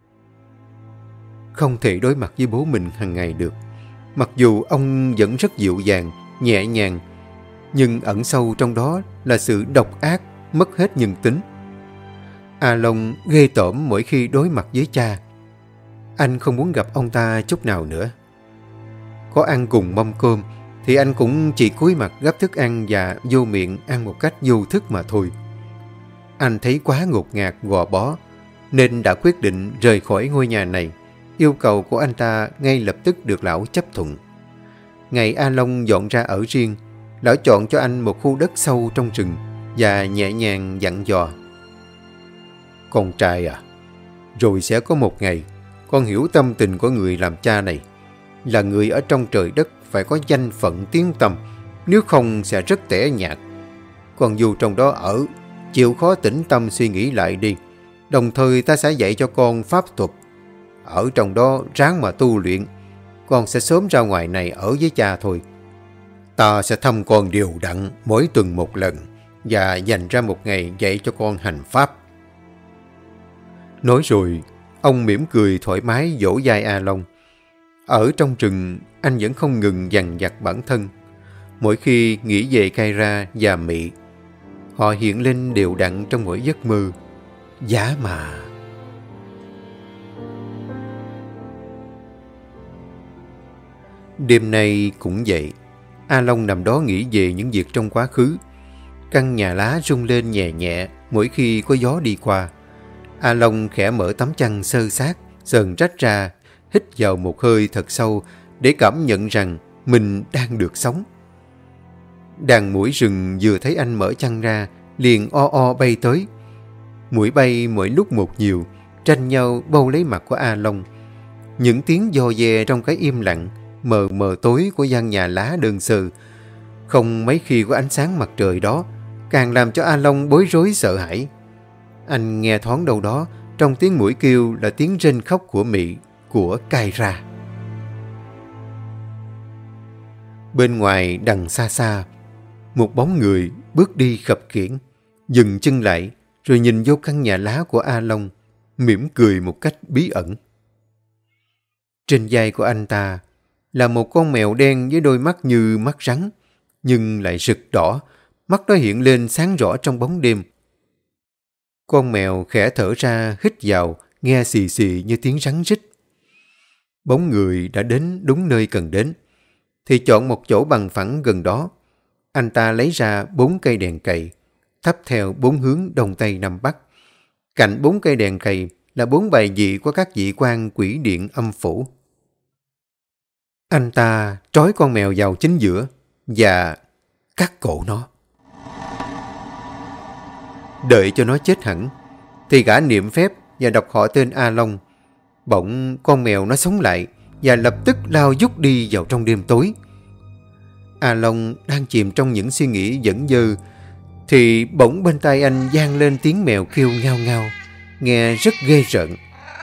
Không thể đối mặt với bố mình hàng ngày được. Mặc dù ông vẫn rất dịu dàng, nhẹ nhàng, nhưng ẩn sâu trong đó là sự độc ác, mất hết nhân tính. A Long ghê tởm mỗi khi đối mặt với cha. Anh không muốn gặp ông ta chút nào nữa. Có ăn cùng mâm cơm thì anh cũng chỉ cúi mặt gắp thức ăn và vô miệng ăn một cách vô thức mà thôi. Anh thấy quá ngột ngạt, gò bó, nên đã quyết định rời khỏi ngôi nhà này. Yêu cầu của anh ta ngay lập tức được lão chấp thuận. Ngày A Long dọn ra ở riêng, lão chọn cho anh một khu đất sâu trong rừng và nhẹ nhàng dặn dò. Con trai à, rồi sẽ có một ngày con hiểu tâm tình của người làm cha này. Là người ở trong trời đất phải có danh phận tiếng tăm, nếu không sẽ rất tẻ nhạt. Còn dù trong đó ở, chịu khó tĩnh tâm suy nghĩ lại đi. Đồng thời ta sẽ dạy cho con pháp thuật. Ở trong đó ráng mà tu luyện, con sẽ sớm ra ngoài này ở với cha thôi. Ta sẽ thăm con đều đặn mỗi tuần một lần và dành ra một ngày dạy cho con hành pháp. Nói rồi, ông mỉm cười thoải mái vỗ vai A Long. Ở trong rừng, anh vẫn không ngừng dằn vặt bản thân. Mỗi khi nghĩ về Kyra và Mị, họ hiện lên đều đặn trong mỗi giấc mơ. Giá mà. Đêm nay cũng vậy. A Long nằm đó nghĩ về những việc trong quá khứ. Căn nhà lá rung lên nhẹ nhẹ mỗi khi có gió đi qua. A Long khẽ mở tấm chăn sơ sát, sờn rách ra, hít vào một hơi thật sâu để cảm nhận rằng mình đang được sống. Đàn muỗi rừng vừa thấy anh mở chăn ra, liền o bay tới. Muỗi bay mỗi lúc một nhiều, tranh nhau bâu lấy mặt của A Long. Những tiếng giò dè trong cái im lặng, mờ mờ tối của gian nhà lá đơn sơ, không mấy khi có ánh sáng mặt trời đó, càng làm cho A Long bối rối sợ hãi. Anh nghe thoáng đâu đó, trong tiếng muỗi kêu là tiếng rên khóc của Mị, của Kyra. Bên ngoài đằng xa xa, một bóng người bước đi khập khiễng, dừng chân lại rồi nhìn vô căn nhà lá của A Long, mỉm cười một cách bí ẩn. Trên vai của anh ta là một con mèo đen với đôi mắt như mắt rắn, nhưng lại rực đỏ, mắt nó hiện lên sáng rõ trong bóng đêm. Con mèo khẽ thở ra hít vào, nghe xì xì như tiếng rắn rít. Bóng người đã đến đúng nơi cần đến, thì chọn một chỗ bằng phẳng gần đó. Anh ta lấy ra 4 cây đèn cầy, thắp theo 4 hướng đông tây nam bắc. Cạnh 4 cây đèn cầy là 4 bài vị của các vị quan quỷ điện âm phủ. Anh ta trói con mèo vào chính giữa và cắt cổ nó. Đợi cho nó chết hẳn, thì gã niệm phép và đọc họ tên A Long. Bỗng con mèo nó sống lại và lập tức lao vút đi vào trong đêm tối. A Long đang chìm trong những suy nghĩ dẩn dơ, thì bỗng bên tai anh vang lên tiếng mèo kêu ngao ngao, nghe rất ghê rợn.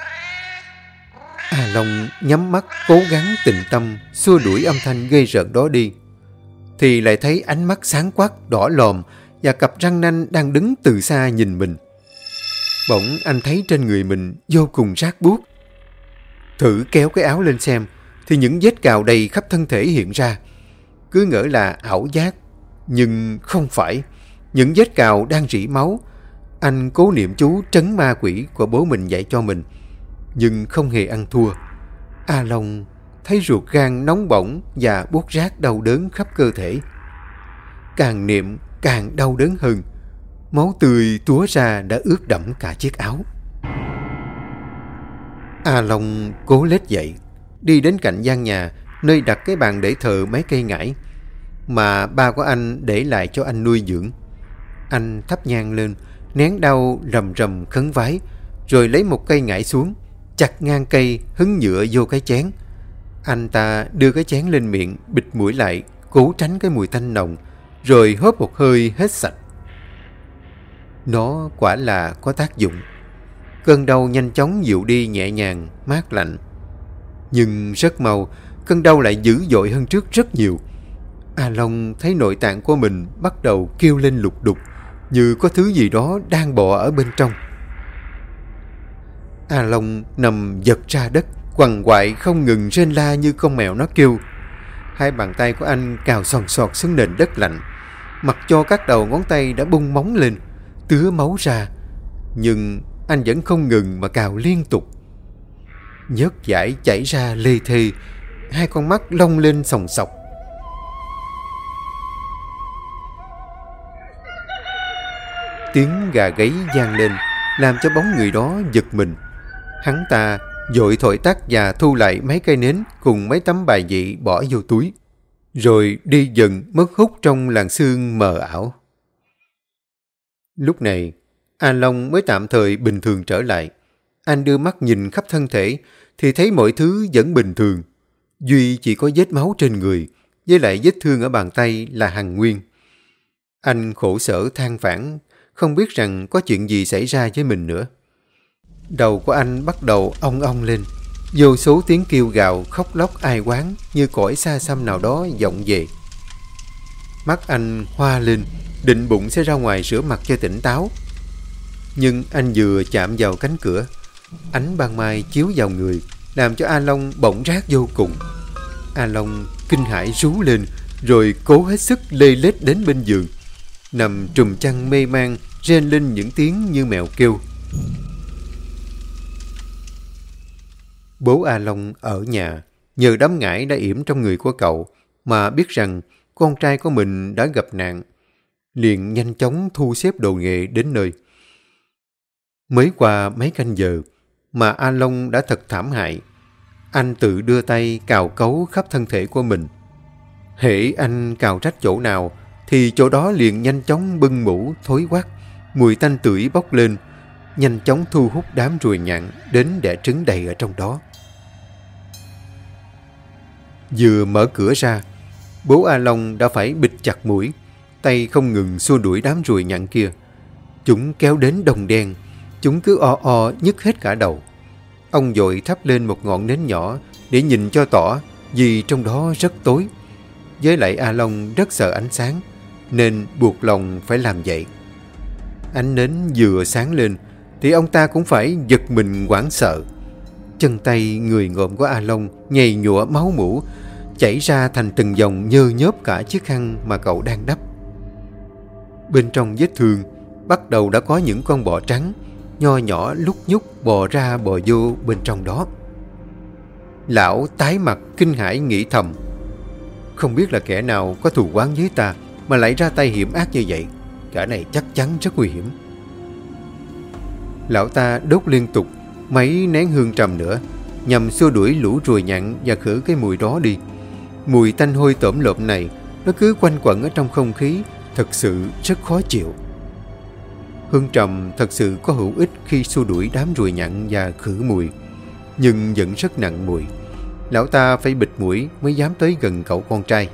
A Long nhắm mắt cố gắng tĩnh tâm xua đuổi âm thanh ghê rợn đó đi, thì lại thấy ánh mắt sáng quắc đỏ lòm và cặp răng nanh đang đứng từ xa nhìn mình. Bỗng anh thấy trên người mình vô cùng rát buốt. Thử kéo cái áo lên xem thì những vết cào đầy khắp thân thể hiện ra. Cứ ngỡ là ảo giác, nhưng không phải. Những vết cào đang rỉ máu. Anh cố niệm chú trấn ma quỷ của bố mình dạy cho mình, nhưng không hề ăn thua. A Long thấy ruột gan nóng bỏng và buốt rát đau đớn khắp cơ thể. Càng niệm càng đau đớn hơn. Máu tươi túa ra đã ướt đẫm cả chiếc áo. A Long cố lết dậy, đi đến cạnh gian nhà nơi đặt cái bàn để thờ mấy cây ngải mà ba của anh để lại cho anh nuôi dưỡng. Anh thắp nhang lên, nén đau rầm rầm khấn vái, rồi lấy một cây ngải xuống, chặt ngang cây, hứng nhựa vô cái chén. Anh ta đưa cái chén lên miệng, bịt mũi lại, cố tránh cái mùi tanh nồng, rồi hớp một hơi hết sạch. Nó quả là có tác dụng. Cơn đau nhanh chóng dịu đi nhẹ nhàng, mát lạnh. Nhưng rất mau, cơn đau lại dữ dội hơn trước rất nhiều. A Long thấy nội tạng của mình bắt đầu kêu lên lục đục, như có thứ gì đó đang bò ở bên trong. A Long nằm giật ra đất, quằn quại không ngừng rên la như con mèo nó kêu. Hai bàn tay của anh cào sòn sọt xuống nền đất lạnh, mặc cho các đầu ngón tay đã bung móng lên, tứa máu ra. Nhưng anh vẫn không ngừng mà cào liên tục. Nhớt dãi chảy ra lê thê, hai con mắt long lên sòng sọc. Tiếng gà gáy vang lên, làm cho bóng người đó giật mình. Hắn ta vội thổi tắt và thu lại mấy cây nến cùng mấy tấm bài vị bỏ vô túi, rồi đi dần mất hút trong làn sương mờ ảo. Lúc này, A Long mới tạm thời bình thường trở lại. Anh đưa mắt nhìn khắp thân thể thì thấy mọi thứ vẫn bình thường. Duy chỉ có vết máu trên người, với lại vết thương ở bàn tay là hằn nguyên. Anh khổ sở than vãn, không biết rằng có chuyện gì xảy ra với mình nữa. Đầu của anh bắt đầu ong ong lên, vô số tiếng kêu gào khóc lóc ai oán như cõi xa xăm nào đó vọng về. Mắt anh hoa lên, định bụng sẽ ra ngoài rửa mặt cho tỉnh táo. Nhưng anh vừa chạm vào cánh cửa, ánh ban mai chiếu vào người, làm cho A Long bỗng rát vô cùng. A Long kinh hãi rú lên, rồi cố hết sức lê lết đến bên giường, nằm trùm chăn mê man, rên lên những tiếng như mèo kêu. Bố A Long ở nhà, nhờ đám ngải đã yểm trong người của cậu mà biết rằng con trai của mình đã gặp nạn, liền nhanh chóng thu xếp đồ nghề đến nơi. Mới qua mấy canh giờ mà A Long đã thật thảm hại. Anh tự đưa tay cào cấu khắp thân thể của mình. Hễ anh cào rách chỗ nào thì chỗ đó liền nhanh chóng bưng mủ thối quắc, mùi tanh tưởi bốc lên, nhanh chóng thu hút đám ruồi nhặn đến đẻ trứng đầy ở trong đó. Vừa mở cửa ra, bố A Long đã phải bịt chặt mũi, tay không ngừng xua đuổi đám ruồi nhặn kia. Chúng kéo đến đồng đen, chúng cứ o o nhức hết cả đầu. Ông vội thắp lên một ngọn nến nhỏ để nhìn cho tỏ, vì trong đó rất tối. Với lại A Long rất sợ ánh sáng, nên buộc lòng phải làm vậy. Ánh nến vừa sáng lên thì ông ta cũng phải giật mình hoảng sợ. Chân tay người ngộm của A Long nhầy nhụa máu mủ, chảy ra thành từng dòng nhơ nhớp cả chiếc khăn mà cậu đang đắp. Bên trong vết thương bắt đầu đã có những con bọ trắng nho nhỏ lúc nhúc bò ra bò vô bên trong đó. Lão tái mặt kinh hãi nghĩ thầm, không biết là kẻ nào có thù oán với ta mà lại ra tay hiểm ác như vậy. Kẻ này chắc chắn rất nguy hiểm. Lão ta đốt liên tục mấy nén hương trầm nữa, nhằm xua đuổi lũ ruồi nhặn và khử cái mùi đó đi. Mùi tanh hôi tởm lợm này nó cứ quanh quẩn ở trong không khí, thật sự rất khó chịu. Hương trầm thật sự có hữu ích khi xua đuổi đám ruồi nhặn và khử mùi, nhưng vẫn rất nặng mùi. Lão ta phải bịt mũi mới dám tới gần cậu con trai.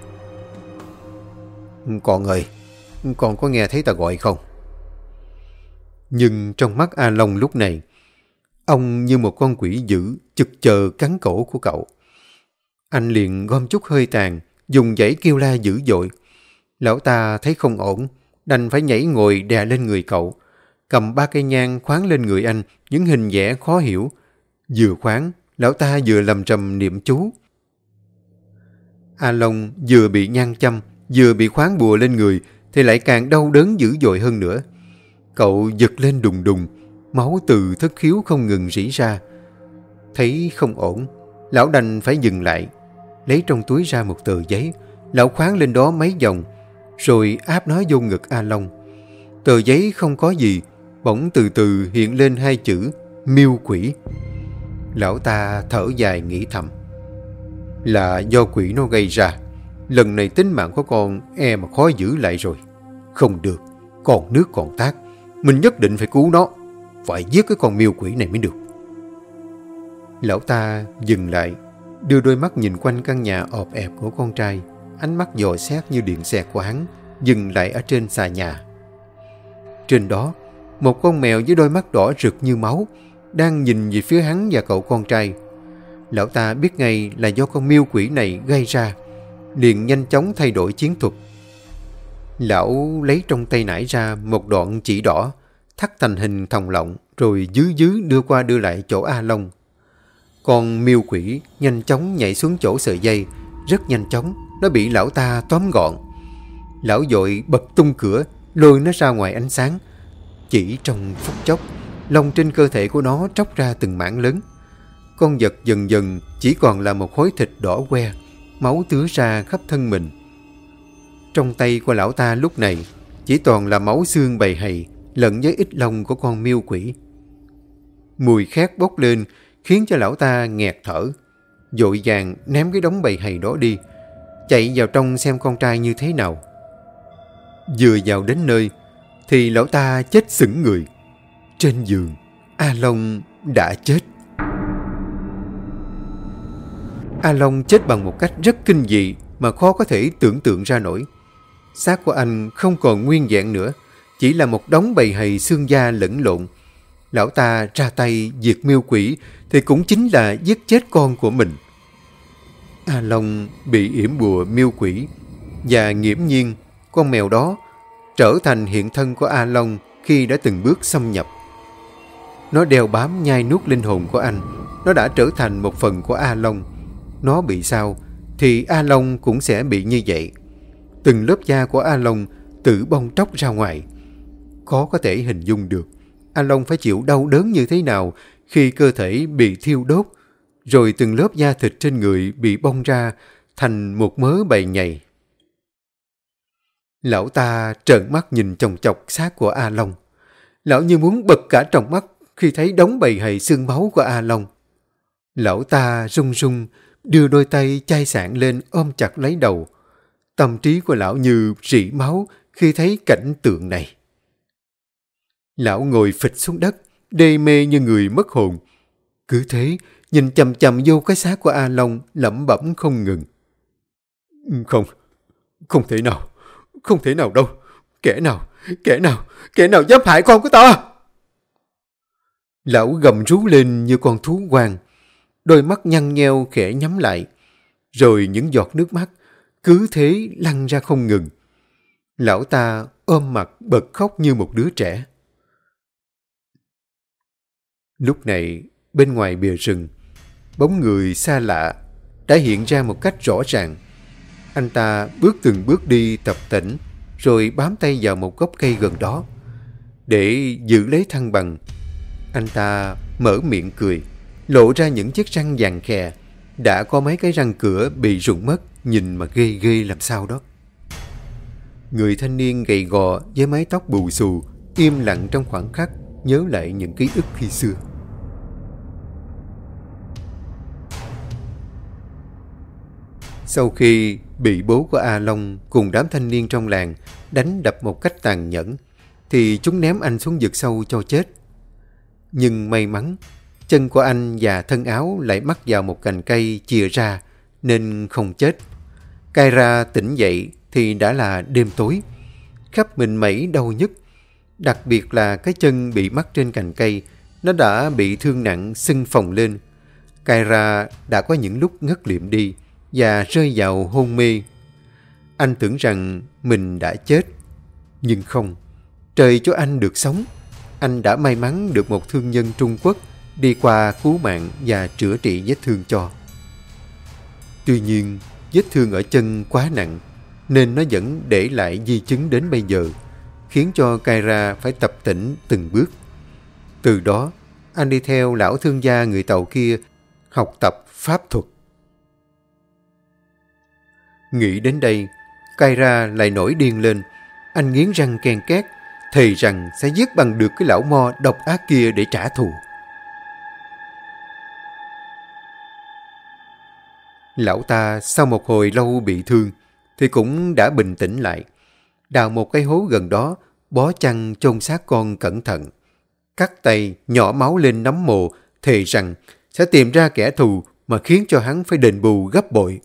Con ơi, con có nghe thấy ta gọi không? Nhưng trong mắt A Long lúc này, ông như một con quỷ dữ chực chờ cắn cổ của cậu. Anh liền gom chút hơi tàn, dùng dãy kêu la dữ dội. Lão ta thấy không ổn, đành phải nhảy ngồi đè lên người cậu, cầm 3 cây nhang khoáng lên người anh những hình vẽ khó hiểu. Vừa khoáng, lão ta vừa lầm rầm niệm chú. A Long vừa bị nhang châm, vừa bị khoáng bùa lên người thì lại càng đau đớn dữ dội hơn nữa. Cậu giật lên đùng đùng, máu từ thất khiếu không ngừng rỉ ra. Thấy không ổn, lão đành phải dừng lại, lấy trong túi ra một tờ giấy. Lão khoáng lên đó mấy vòng, rồi áp nó vô ngực A Long. Tờ giấy không có gì, bỗng từ từ hiện lên 2 chữ miêu quỷ. Lão ta thở dài nghĩ thầm, là do quỷ nó gây ra. Lần này tính mạng của con e mà khó giữ lại rồi. Không được, còn nước còn tát. Mình nhất định phải cứu nó. Phải giết cái con miêu quỷ này mới được. Lão ta dừng lại, đưa đôi mắt nhìn quanh căn nhà ọp ẹp của con trai. Ánh mắt dò xét như điện xẹt của hắn dừng lại ở trên xà nhà. Trên đó, một con mèo với đôi mắt đỏ rực như máu đang nhìn về phía hắn và cậu con trai. Lão ta biết ngay là do con miêu quỷ này gây ra, liền nhanh chóng thay đổi chiến thuật. Lão lấy trong tay nải ra một đoạn chỉ đỏ, thắt thành hình thòng lọng, rồi dưới đưa qua đưa lại chỗ A Long. Con miêu quỷ nhanh chóng nhảy xuống chỗ sợi dây, rất nhanh chóng nó bị lão ta tóm gọn. Lão vội bật tung cửa, lôi nó ra ngoài ánh sáng. Chỉ trong phút chốc, lông trên cơ thể của nó tróc ra từng mảng lớn. Con vật dần dần chỉ còn là một khối thịt đỏ que, máu tứa ra khắp thân mình. Trong tay của lão ta lúc này chỉ toàn là máu xương bầy hầy lẫn với ít lông của con miêu quỷ. Mùi khét bốc lên khiến cho lão ta nghẹt thở, vội vàng ném cái đống bầy hầy đó đi, chạy vào trong xem con trai như thế nào. Vừa vào đến nơi thì lão ta chết sững người. Trên giường, A Long đã chết. A Long chết bằng một cách rất kinh dị mà khó có thể tưởng tượng ra nổi. Xác của anh không còn nguyên vẹn nữa, chỉ là một đống bầy hầy xương da lẫn lộn. Lão ta ra tay diệt miêu quỷ thì cũng chính là giết chết con của mình. A Long bị yểm bùa miêu quỷ, và nghiễm nhiên con mèo đó trở thành hiện thân của A Long khi đã từng bước xâm nhập. Nó đeo bám nhai nuốt linh hồn của anh. Nó đã trở thành một phần của A Long. Nó bị sao thì A Long cũng sẽ bị như vậy. Từng lớp da của A Long tự bong tróc ra ngoài. Khó có thể hình dung được A Long phải chịu đau đớn như thế nào khi cơ thể bị thiêu đốt, rồi từng lớp da thịt trên người bị bong ra thành một mớ bầy nhầy. Lão ta trợn mắt nhìn chòng chọc xác của A Long. Lão như muốn bật cả tròng mắt khi thấy đống bầy hầy xương máu của A Long. Lão ta run run đưa đôi tay chai sạn lên ôm chặt lấy đầu. Tâm trí của lão như rỉ máu khi thấy cảnh tượng này. Lão ngồi phịch xuống đất, đê mê như người mất hồn. Cứ thế, nhìn chằm chằm vô cái xác của A Long, lẩm bẩm không ngừng. Không thể nào đâu. Kẻ nào dám hại con của ta? Lão gầm rú lên như con thú hoang. Đôi mắt nhăn nheo khẽ nhắm lại. Rồi những giọt nước mắt cứ thế lăn ra không ngừng. Lão ta ôm mặt bật khóc như một đứa trẻ. Lúc này, bên ngoài bìa rừng, bóng người xa lạ đã hiện ra một cách rõ ràng. Anh ta bước từng bước đi tập tễnh, rồi bám tay vào một gốc cây gần đó. Để giữ lấy thăng bằng, anh ta mở miệng cười, lộ ra những chiếc răng vàng khè. Đã có mấy cái răng cửa bị rụng mất, nhìn mà ghê ghê làm sao đó. Người thanh niên gầy gò với mái tóc bù xù, im lặng trong khoảng khắc, nhớ lại những ký ức khi xưa. Sau khi bị bố của A Long cùng đám thanh niên trong làng đánh đập một cách tàn nhẫn, thì chúng ném anh xuống vực sâu cho chết. Nhưng may mắn, chân của anh và thân áo lại mắc vào một cành cây chìa ra, nên không chết. Kyra tỉnh dậy thì đã là đêm tối. Khắp mình mẩy đau nhức. Đặc biệt là cái chân bị mắc trên cành cây, nó đã bị thương nặng sưng phồng lên. Kyra đã có những lúc ngất liệm đi và rơi vào hôn mê. Anh tưởng rằng mình đã chết. Nhưng không, trời cho anh được sống. Anh đã may mắn được một thương nhân Trung Quốc đi qua cứu mạng và chữa trị vết thương cho. Tuy nhiên, vết thương ở chân quá nặng, nên nó vẫn để lại di chứng đến bây giờ, khiến cho Kyra phải tập tễnh từng bước. Từ đó, anh đi theo lão thương gia người Tàu kia học tập pháp thuật. Nghĩ đến đây, Kyra lại nổi điên lên. Anh nghiến răng ken két, thề rằng sẽ giết bằng được cái lão mo độc ác kia để trả thù. Lão ta sau một hồi lâu bị thương thì cũng đã bình tĩnh lại. Đào một cái hố gần đó, bó chăn chôn xác con cẩn thận, cắt tay nhỏ máu lên nấm mồ, thề rằng sẽ tìm ra kẻ thù mà khiến cho hắn phải đền bù gấp bội.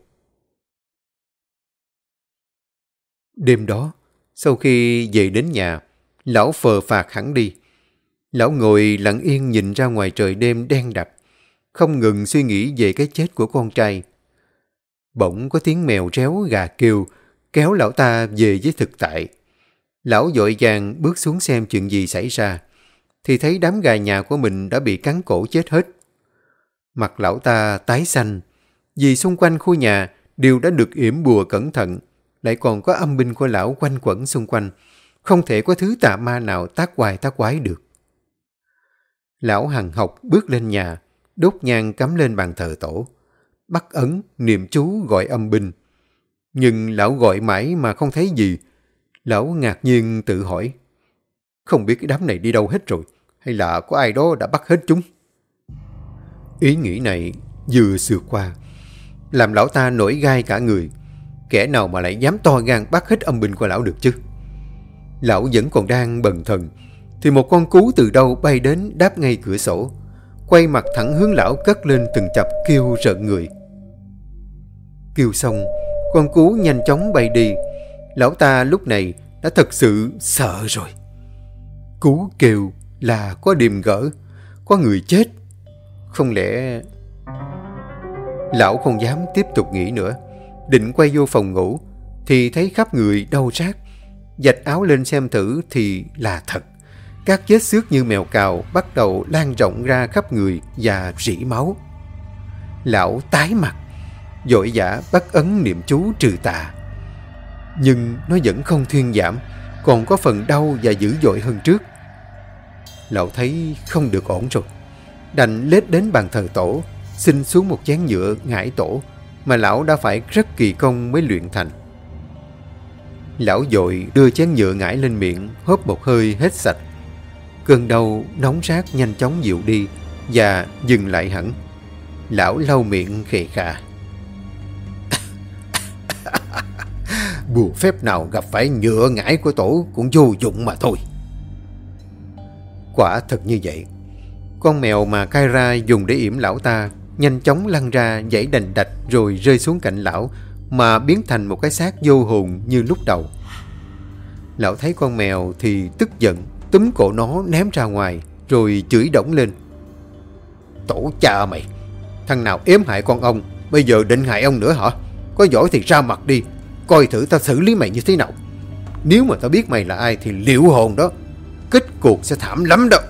Đêm đó, sau khi về đến nhà, lão phờ phạc hẳn đi. Lão ngồi lặng yên nhìn ra ngoài trời đêm đen đặc, không ngừng suy nghĩ về cái chết của con trai. Bỗng có tiếng mèo réo gà kêu, kéo lão ta về với thực tại. Lão vội vàng bước xuống xem chuyện gì xảy ra, thì thấy đám gà nhà của mình đã bị cắn cổ chết hết. Mặt lão ta tái xanh, vì xung quanh khu nhà đều đã được yểm bùa cẩn thận, lại còn có âm binh của lão quanh quẩn xung quanh, không thể có thứ tà ma nào tác hoài tác quái được. Lão hằn học bước lên nhà, đốt nhang cắm lên bàn thờ tổ, bắt ấn niệm chú gọi âm binh. Nhưng lão gọi mãi mà không thấy gì. Lão ngạc nhiên tự hỏi, không biết cái đám này đi đâu hết rồi, hay là có ai đó đã bắt hết chúng? Ý nghĩ này vừa sượt qua, làm lão ta nổi gai cả người. Kẻ nào mà lại dám to gan bắt hết âm binh của lão được chứ? Lão vẫn còn đang bần thần, thì một con cú từ đâu bay đến đáp ngay cửa sổ, quay mặt thẳng hướng lão cất lên từng chập kêu rợn người. Kêu xong, con cú nhanh chóng bay đi. Lão ta lúc này đã thật sự sợ rồi. Cú kêu là có điềm gỡ, có người chết. Không lẽ... Lão không dám tiếp tục nghĩ nữa, định quay vô phòng ngủ, thì thấy khắp người đau rát. Vạch áo lên xem thử thì là thật. Các vết xước như mèo cào bắt đầu lan rộng ra khắp người và rỉ máu. Lão tái mặt, vội vã bắt ấn niệm chú trừ tà. Nhưng nó vẫn không thuyên giảm, còn có phần đau và dữ dội hơn trước. Lão thấy không được ổn rồi, đành lết đến bàn thờ tổ, xin xuống một chén nhựa ngải tổ mà lão đã phải rất kỳ công mới luyện thành. Lão vội đưa chén nhựa ngải lên miệng, hớp một hơi hết sạch. Cơn đau nóng rát nhanh chóng dịu đi và dừng lại hẳn. Lão lau miệng khề khà. Bùa phép nào gặp phải nhựa ngải của tổ cũng vô dụng mà thôi. Quả thật như vậy. Con mèo mà Kyra dùng để yểm lão ta nhanh chóng lăn ra giãy đành đạch rồi rơi xuống cạnh lão, mà biến thành một cái xác vô hồn như lúc đầu. Lão thấy con mèo thì tức giận, túm cổ nó ném ra ngoài rồi chửi đổng lên. Tổ cha mày, thằng nào ếm hại con ông, bây giờ định hại ông nữa hả? Có giỏi thì ra mặt đi, coi thử tao xử lý mày như thế nào. Nếu mà tao biết mày là ai thì liệu hồn đó, kết cuộc sẽ thảm lắm đó.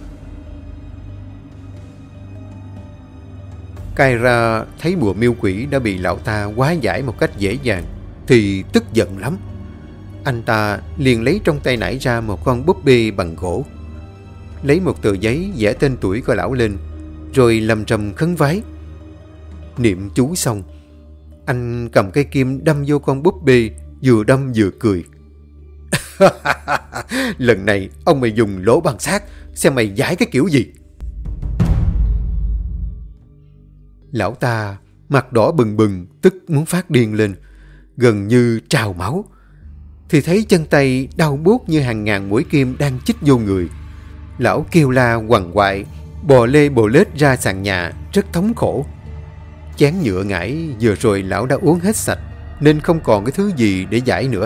Kyra thấy bùa miêu quỷ đã bị lão ta hóa giải một cách dễ dàng thì tức giận lắm. Anh ta liền lấy trong tay nải ra một con búp bê bằng gỗ, lấy một tờ giấy vẽ tên tuổi của lão lên, rồi lầm rầm khấn vái. Niệm chú xong, anh cầm cây kim đâm vô con búp bê, vừa đâm vừa cười. Lần này ông mày dùng lỗ bằng xác, xem mày giải cái kiểu gì. Lão ta mặt đỏ bừng bừng, tức muốn phát điên lên, gần như trào máu. Thì thấy chân tay đau buốt như hàng ngàn mũi kim đang chích vô người. Lão kêu la quằn quại, bò lê bò lết ra sàn nhà, rất thống khổ. Chén nhựa ngải vừa rồi lão đã uống hết sạch, nên không còn cái thứ gì để giải nữa.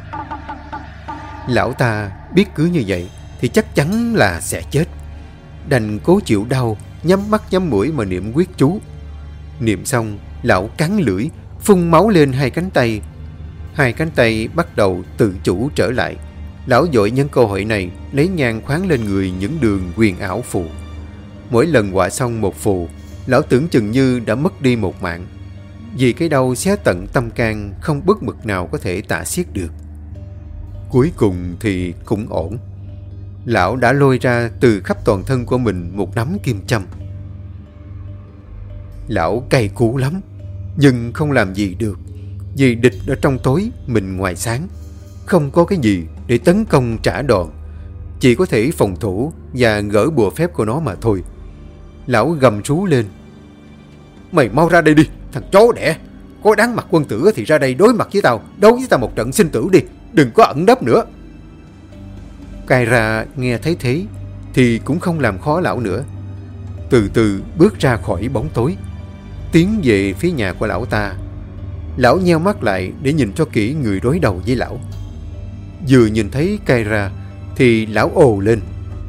Lão ta biết cứ như vậy thì chắc chắn là sẽ chết, đành cố chịu đau, nhắm mắt nhắm mũi mà niệm quyết chú. Niệm xong, lão cắn lưỡi, phun máu lên hai cánh tay. Hai cánh tay bắt đầu tự chủ trở lại. Lão vội nhân cơ hội này lấy nhang khoáng lên người những đường huyền ảo phù. Mỗi lần họa xong một phù, lão tưởng chừng như đã mất đi một mạng, vì cái đau xé tận tâm can không bất mực nào có thể tả xiết được. Cuối cùng thì cũng ổn. Lão đã lôi ra từ khắp toàn thân của mình một nắm kim châm. Lão cay cú lắm, nhưng không làm gì được, vì địch ở trong tối, mình ngoài sáng. Không có cái gì để tấn công trả đòn, chỉ có thể phòng thủ và gỡ bùa phép của nó mà thôi. Lão gầm rú lên. Mày mau ra đây đi, thằng chó đẻ. Có đáng mặt quân tử thì ra đây đối mặt với tao, đấu với tao một trận sinh tử đi, đừng có ẩn nấp nữa. Cai ra nghe thấy thế thì cũng không làm khó lão nữa, từ từ bước ra khỏi bóng tối, tiến về phía nhà của lão ta. Lão nheo mắt lại để nhìn cho kỹ người đối đầu với lão. Vừa nhìn thấy Cai ra thì lão ồ lên: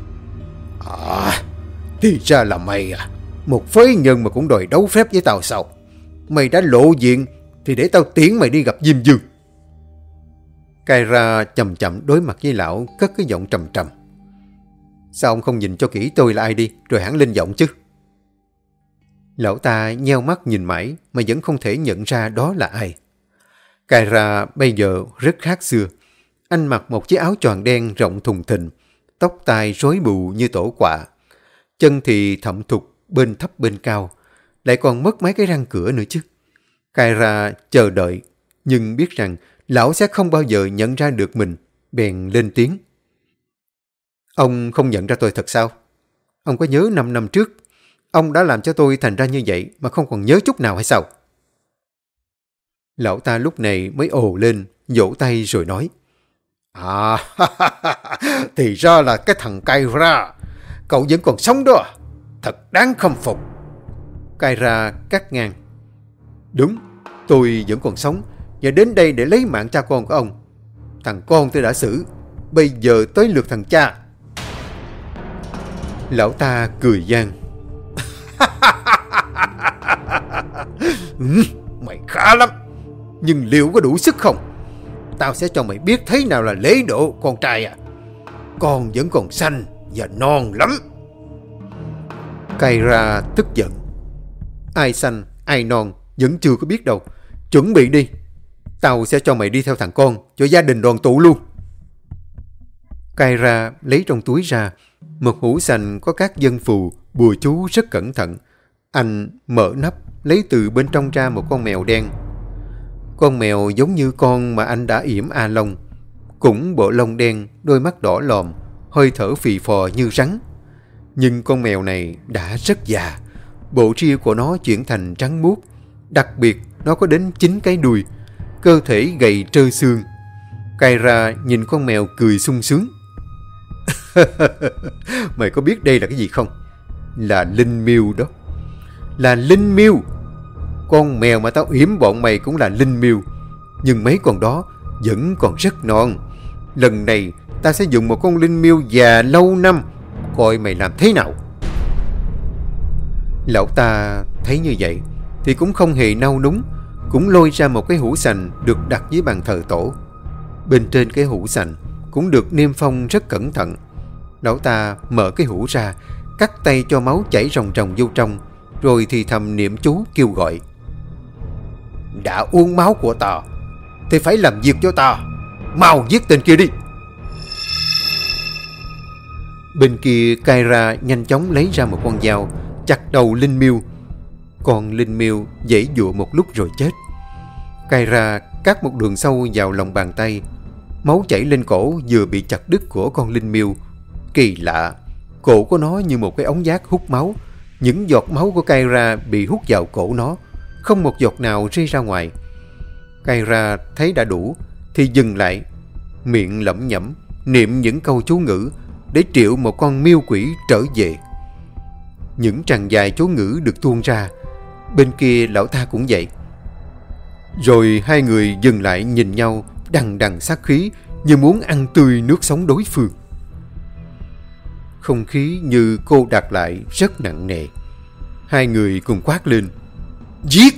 thì ra là mày à? Một phế nhân mà cũng đòi đấu phép với tao sao? Mày đã lộ diện thì để tao tiễn mày đi gặp Diêm Dương. Cai ra chậm chậm đối mặt với lão, cất cái giọng trầm trầm: Sao ông không nhìn cho kỹ tôi là ai đi, rồi hẳn lên giọng chứ? Lão ta nheo mắt nhìn mãi mà vẫn không thể nhận ra đó là ai. Cai ra bây giờ rất khác xưa. Anh mặc một chiếc áo choàng đen rộng thùng thình, tóc tai rối bù như tổ quạ, chân thì thậm thục bên thấp bên cao, lại còn mất mấy cái răng cửa nữa chứ. Cai ra chờ đợi, nhưng biết rằng lão sẽ không bao giờ nhận ra được mình, bèn lên tiếng: Ông không nhận ra tôi thật sao? Ông có nhớ 5 năm trước ông đã làm cho tôi thành ra như vậy mà không còn nhớ chút nào hay sao? Lão ta lúc này mới ồ lên, vỗ tay rồi nói: Thì ra là cái thằng Cai ra. Cậu vẫn còn sống đó, thật đáng khâm phục. Cai ra cắt ngang: Đúng, tôi vẫn còn sống và đến đây để lấy mạng cha con của ông. Thằng con tôi đã xử, bây giờ tới lượt thằng cha. Lão ta cười gian: Mày khá lắm, nhưng liệu có đủ sức không? Tao sẽ cho mày biết thế nào là lễ độ, con trai à. Con vẫn còn xanh và non lắm. Cai ra tức giận: Ai xanh, ai non vẫn chưa có biết đâu. Chuẩn bị đi, tao sẽ cho mày đi theo thằng con, cho gia đình đoàn tụ luôn. Cai ra lấy trong túi ra một hũ sành có các vân phù, bùa chú rất cẩn thận. Anh mở nắp, lấy từ bên trong ra một con mèo đen. Con mèo giống như con mà anh đã yểm A Long, cũng bộ lông đen, đôi mắt đỏ lòm, hơi thở phì phò như rắn. Nhưng con mèo này đã rất già, bộ ria của nó chuyển thành trắng muốt, đặc biệt nó có đến 9 cái đuôi, cơ thể gầy trơ xương. Cai ra nhìn con mèo cười sung sướng: Mày có biết đây là cái gì không? Là linh miêu đó. Là linh miêu. Con mèo mà tao yểm bọn mày cũng là linh miêu, nhưng mấy con đó vẫn còn rất non. Lần này ta sẽ dùng một con linh miêu già lâu năm, coi mày làm thế nào. Lão ta thấy như vậy thì cũng không hề nao núng, cũng lôi ra một cái hũ sành được đặt dưới bàn thờ tổ. Bên trên cái hũ sành cũng được niêm phong rất cẩn thận. Lão ta mở cái hũ ra, cắt tay cho máu chảy ròng ròng vô trong, rồi thì thầm niệm chú kêu gọi: Đã uống máu của ta thì phải làm việc cho ta. Mau giết tên kia đi. Bên kia Cai ra nhanh chóng lấy ra một con dao, chặt đầu linh miêu. Con linh miêu giãy giụa một lúc rồi chết. Cai ra cắt một đường sâu vào lòng bàn tay. Máu chảy lên cổ vừa bị chặt đứt của con linh miêu. Kỳ lạ, cổ của nó như một cái ống giác hút máu. Những giọt máu của Cai ra bị hút vào cổ nó, không một giọt nào rơi ra ngoài. Cai ra thấy đã đủ thì dừng lại, miệng lẩm nhẩm niệm những câu chú ngữ để triệu một con miêu quỷ trở về. Những tràng dài chú ngữ được tuôn ra. Bên kia lão ta cũng vậy. Rồi hai người dừng lại nhìn nhau, đằng đằng sát khí, như muốn ăn tươi nước sống đối phương. Không khí như cô đặt lại rất nặng nề. Hai người cùng quát lên: Giết!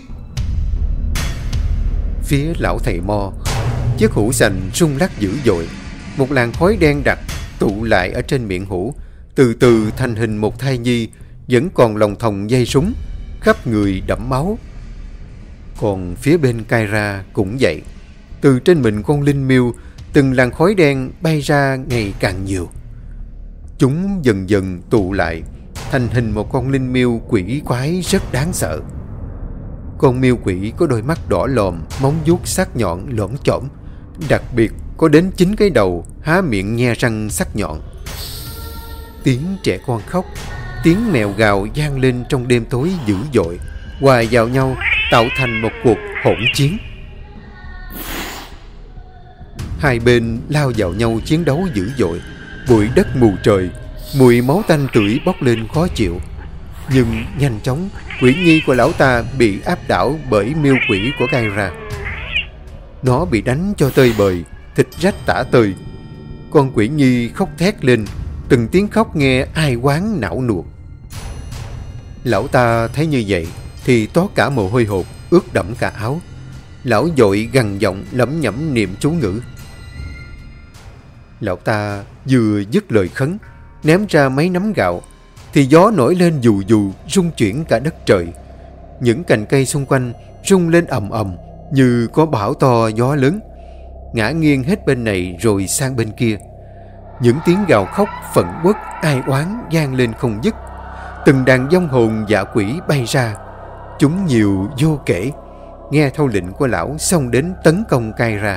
Phía lão thầy Mo, chiếc hũ sành rung lắc dữ dội. Một làn khói đen đặc tụ lại ở trên miệng hũ, từ từ thành hình một thai nhi, vẫn còn lồng thòng dây súng, khắp người đẫm máu. Còn phía bên Cai ra cũng vậy. Từ trên mình con linh miêu, từng làn khói đen bay ra ngày càng nhiều. Chúng dần dần tụ lại, thành hình một con linh miêu quỷ quái rất đáng sợ. Con miêu quỷ có đôi mắt đỏ lòm, móng vuốt sắc nhọn lởm chởm, đặc biệt có đến 9 cái đầu, há miệng nhe răng sắc nhọn. Tiếng trẻ con khóc, tiếng mèo gào vang lên trong đêm tối dữ dội, hòa vào nhau tạo thành một cuộc hỗn chiến. Hai bên lao vào nhau chiến đấu dữ dội. Bụi đất mù trời, mùi máu tanh tưởi bốc lên khó chịu. Nhưng nhanh chóng, quỷ nhi của lão ta bị áp đảo bởi miêu quỷ của Kyra. Nó bị đánh cho tơi bời, thịt rách tả tơi. Con quỷ nhi khóc thét lên, từng tiếng khóc nghe ai oán não nuột. Lão ta thấy như vậy thì toát cả mồ hôi hột, ướt đẫm cả áo. Lão vội gằn giọng lẩm nhẩm niệm chú ngữ. Lão ta vừa dứt lời khấn, ném ra mấy nắm gạo, thì gió nổi lên dù dù, rung chuyển cả đất trời. Những cành cây xung quanh rung lên ầm ầm như có bão to gió lớn, ngã nghiêng hết bên này rồi sang bên kia. Những tiếng gào khóc phẫn uất ai oán vang lên không dứt. Từng đàn vong hồn dạ quỷ bay ra, chúng nhiều vô kể, nghe thâu lệnh của lão xông đến tấn công Kyra.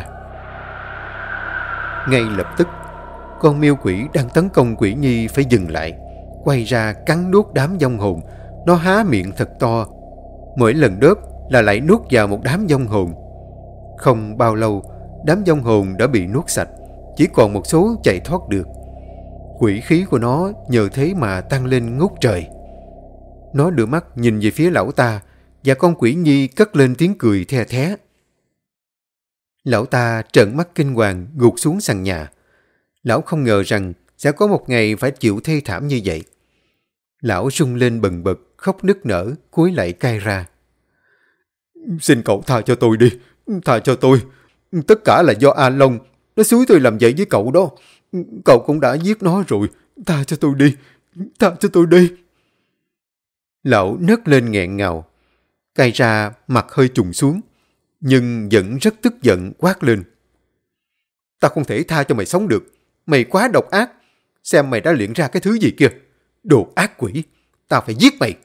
Ngay lập tức, con miêu quỷ đang tấn công quỷ nhi phải dừng lại, quay ra cắn nuốt đám vong hồn. Nó há miệng thật to, mỗi lần đớp là lại nuốt vào một đám vong hồn. Không bao lâu, đám vong hồn đã bị nuốt sạch, chỉ còn một số chạy thoát được. Quỷ khí của nó nhờ thế mà tăng lên ngút trời. Nó đưa mắt nhìn về phía lão ta, và con quỷ nhi cất lên tiếng cười the thé. Lão ta trợn mắt kinh hoàng gục xuống sàn nhà. Lão không ngờ rằng sẽ có một ngày phải chịu thê thảm như vậy. Lão rung lên bần bật, khóc nức nở, cúi lạy Kyra. Xin cậu tha cho tôi đi, tha cho tôi. Tất cả là do A Long, nó xúi tôi làm vậy với cậu đó. Cậu cũng đã giết nó rồi, tha cho tôi đi, tha cho tôi đi. Lão nấc lên nghẹn ngào. Kyra mặt hơi trùng xuống, nhưng vẫn rất tức giận quát lên. Tao không thể tha cho mày sống được. Mày quá độc ác. Xem mày đã luyện ra cái thứ gì kia. Đồ ác quỷ. Tao phải giết mày.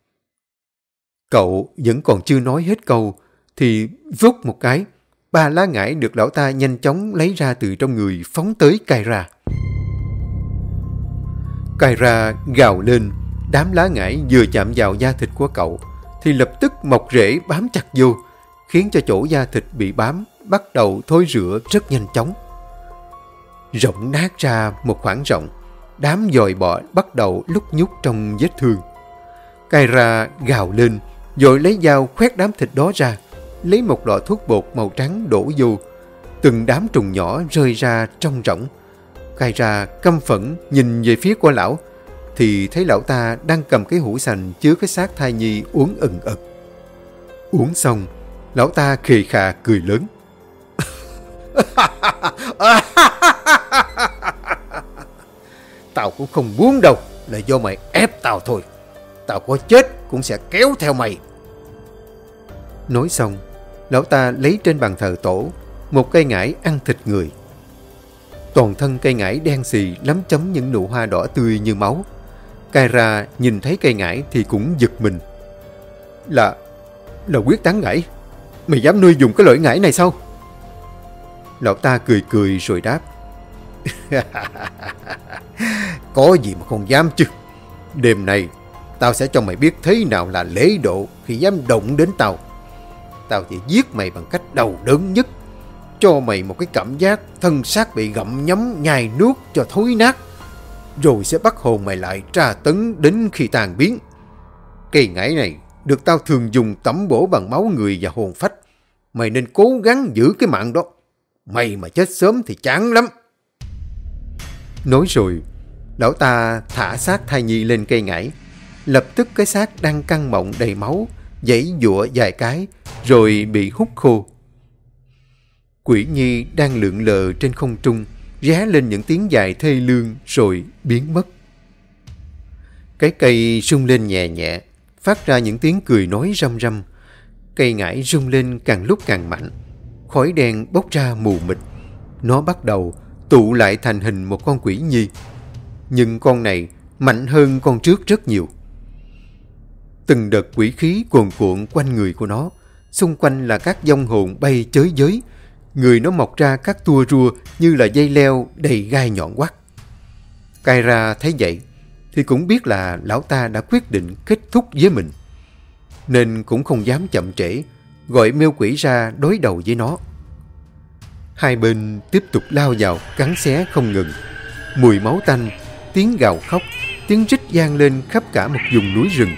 Cậu vẫn còn chưa nói hết câu thì vút một cái, 3 lá ngải được lão ta nhanh chóng lấy ra từ trong người phóng tới Kyra. Kyra gào lên. Đám lá ngải vừa chạm vào da thịt của cậu thì lập tức mọc rễ bám chặt vô, khiến cho chỗ da thịt bị bám bắt đầu thối rữa rất nhanh chóng. Rộng nát ra một khoảng rộng, đám dòi bọ bắt đầu lúc nhúc trong vết thương. Kyra gào lên, rồi lấy dao khoét đám thịt đó ra, lấy một lọ thuốc bột màu trắng đổ vô. Từng đám trùng nhỏ rơi ra trong rỗng. Kyra căm phẫn nhìn về phía của lão, thì thấy lão ta đang cầm cái hũ sành chứa cái xác thai nhi uống ừng ực. Uống xong, lão ta khề khà cười lớn. Tao cũng không muốn đâu, là do mày ép tao thôi. Tao có chết cũng sẽ kéo theo mày. Nói xong, lão ta lấy trên bàn thờ tổ một cây ngải ăn thịt người. Toàn thân cây ngải đen xì lấm chấm những nụ hoa đỏ tươi như máu. Kyra nhìn thấy cây ngải thì cũng giật mình. Là huyết tán ngải. Mày dám nuôi dùng cái loại ngải này sao? Lão ta cười cười rồi đáp. Có gì mà không dám chứ. Đêm nay tao sẽ cho mày biết thế nào là lễ độ khi dám động đến tao. Tao chỉ giết mày bằng cách đau đớn nhất, cho mày một cái cảm giác thân xác bị gặm nhấm nhai nuốt cho thối nát, rồi sẽ bắt hồn mày lại tra tấn đến khi tàn biến. Cây ngải này được tao thường dùng tẩm bổ bằng máu người và hồn phách. Mày nên cố gắng giữ cái mạng đó. Mày mà chết sớm thì chán lắm. Nói rồi, lão ta thả xác thai nhi lên cây ngải. Lập tức cái xác đang căng mọng đầy máu giãy giụa vài cái rồi bị hút khô. Quỷ nhi đang lượn lờ trên không trung ré lên những tiếng dài thê lương rồi biến mất. Cái cây rung lên nhẹ nhẹ, phát ra những tiếng cười nói răm răm. Cây ngải rung lên càng lúc càng mạnh, khói đen bốc ra mù mịt. Nó bắt đầu tụ lại thành hình một con quỷ nhi, nhưng con này mạnh hơn con trước rất nhiều. Từng đợt quỷ khí cuồn cuộn quanh người của nó, xung quanh là các vong hồn bay chới giới. Người nó mọc ra các tua rua như là dây leo đầy gai nhọn quắt. Kyra thấy vậy thì cũng biết là lão ta đã quyết định kết thúc với mình, nên cũng không dám chậm trễ, gọi miêu quỷ ra đối đầu với nó. Hai bên tiếp tục lao vào cắn xé không ngừng. mùi máu tanh, tiếng gào khóc, tiếng rít vang lên khắp cả một vùng núi rừng.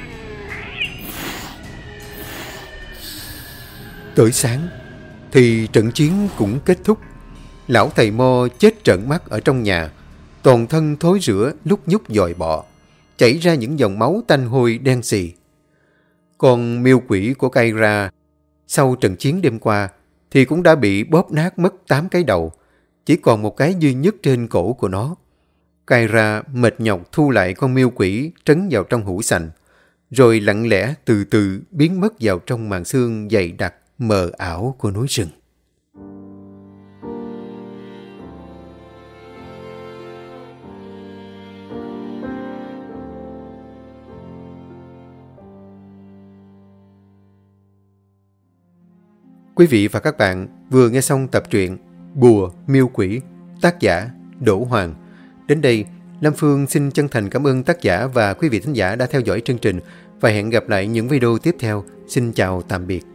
Tới sáng thì trận chiến cũng kết thúc. Lão thầy Mo chết trợn mắt ở trong nhà, toàn thân thối rữa, lúc nhúc dòi bọ, chảy ra những dòng máu tanh hôi đen xì. Còn miêu quỷ của Kaira sau trận chiến đêm qua thì cũng đã bị bóp nát mất 8 cái đầu, chỉ còn một cái duy nhất trên cổ của nó. Kaira mệt nhọc thu lại con miêu quỷ trấn vào trong hũ sành, rồi lặng lẽ từ từ biến mất vào trong màn sương dày đặc mờ ảo của núi rừng. Quý vị và các bạn vừa nghe xong tập truyện Bùa Miêu Quỷ, tác giả Đỗ Hoàng. Đến đây, Lam Phương xin chân thành cảm ơn tác giả và quý vị thính giả đã theo dõi chương trình và hẹn gặp lại những video tiếp theo. Xin chào tạm biệt.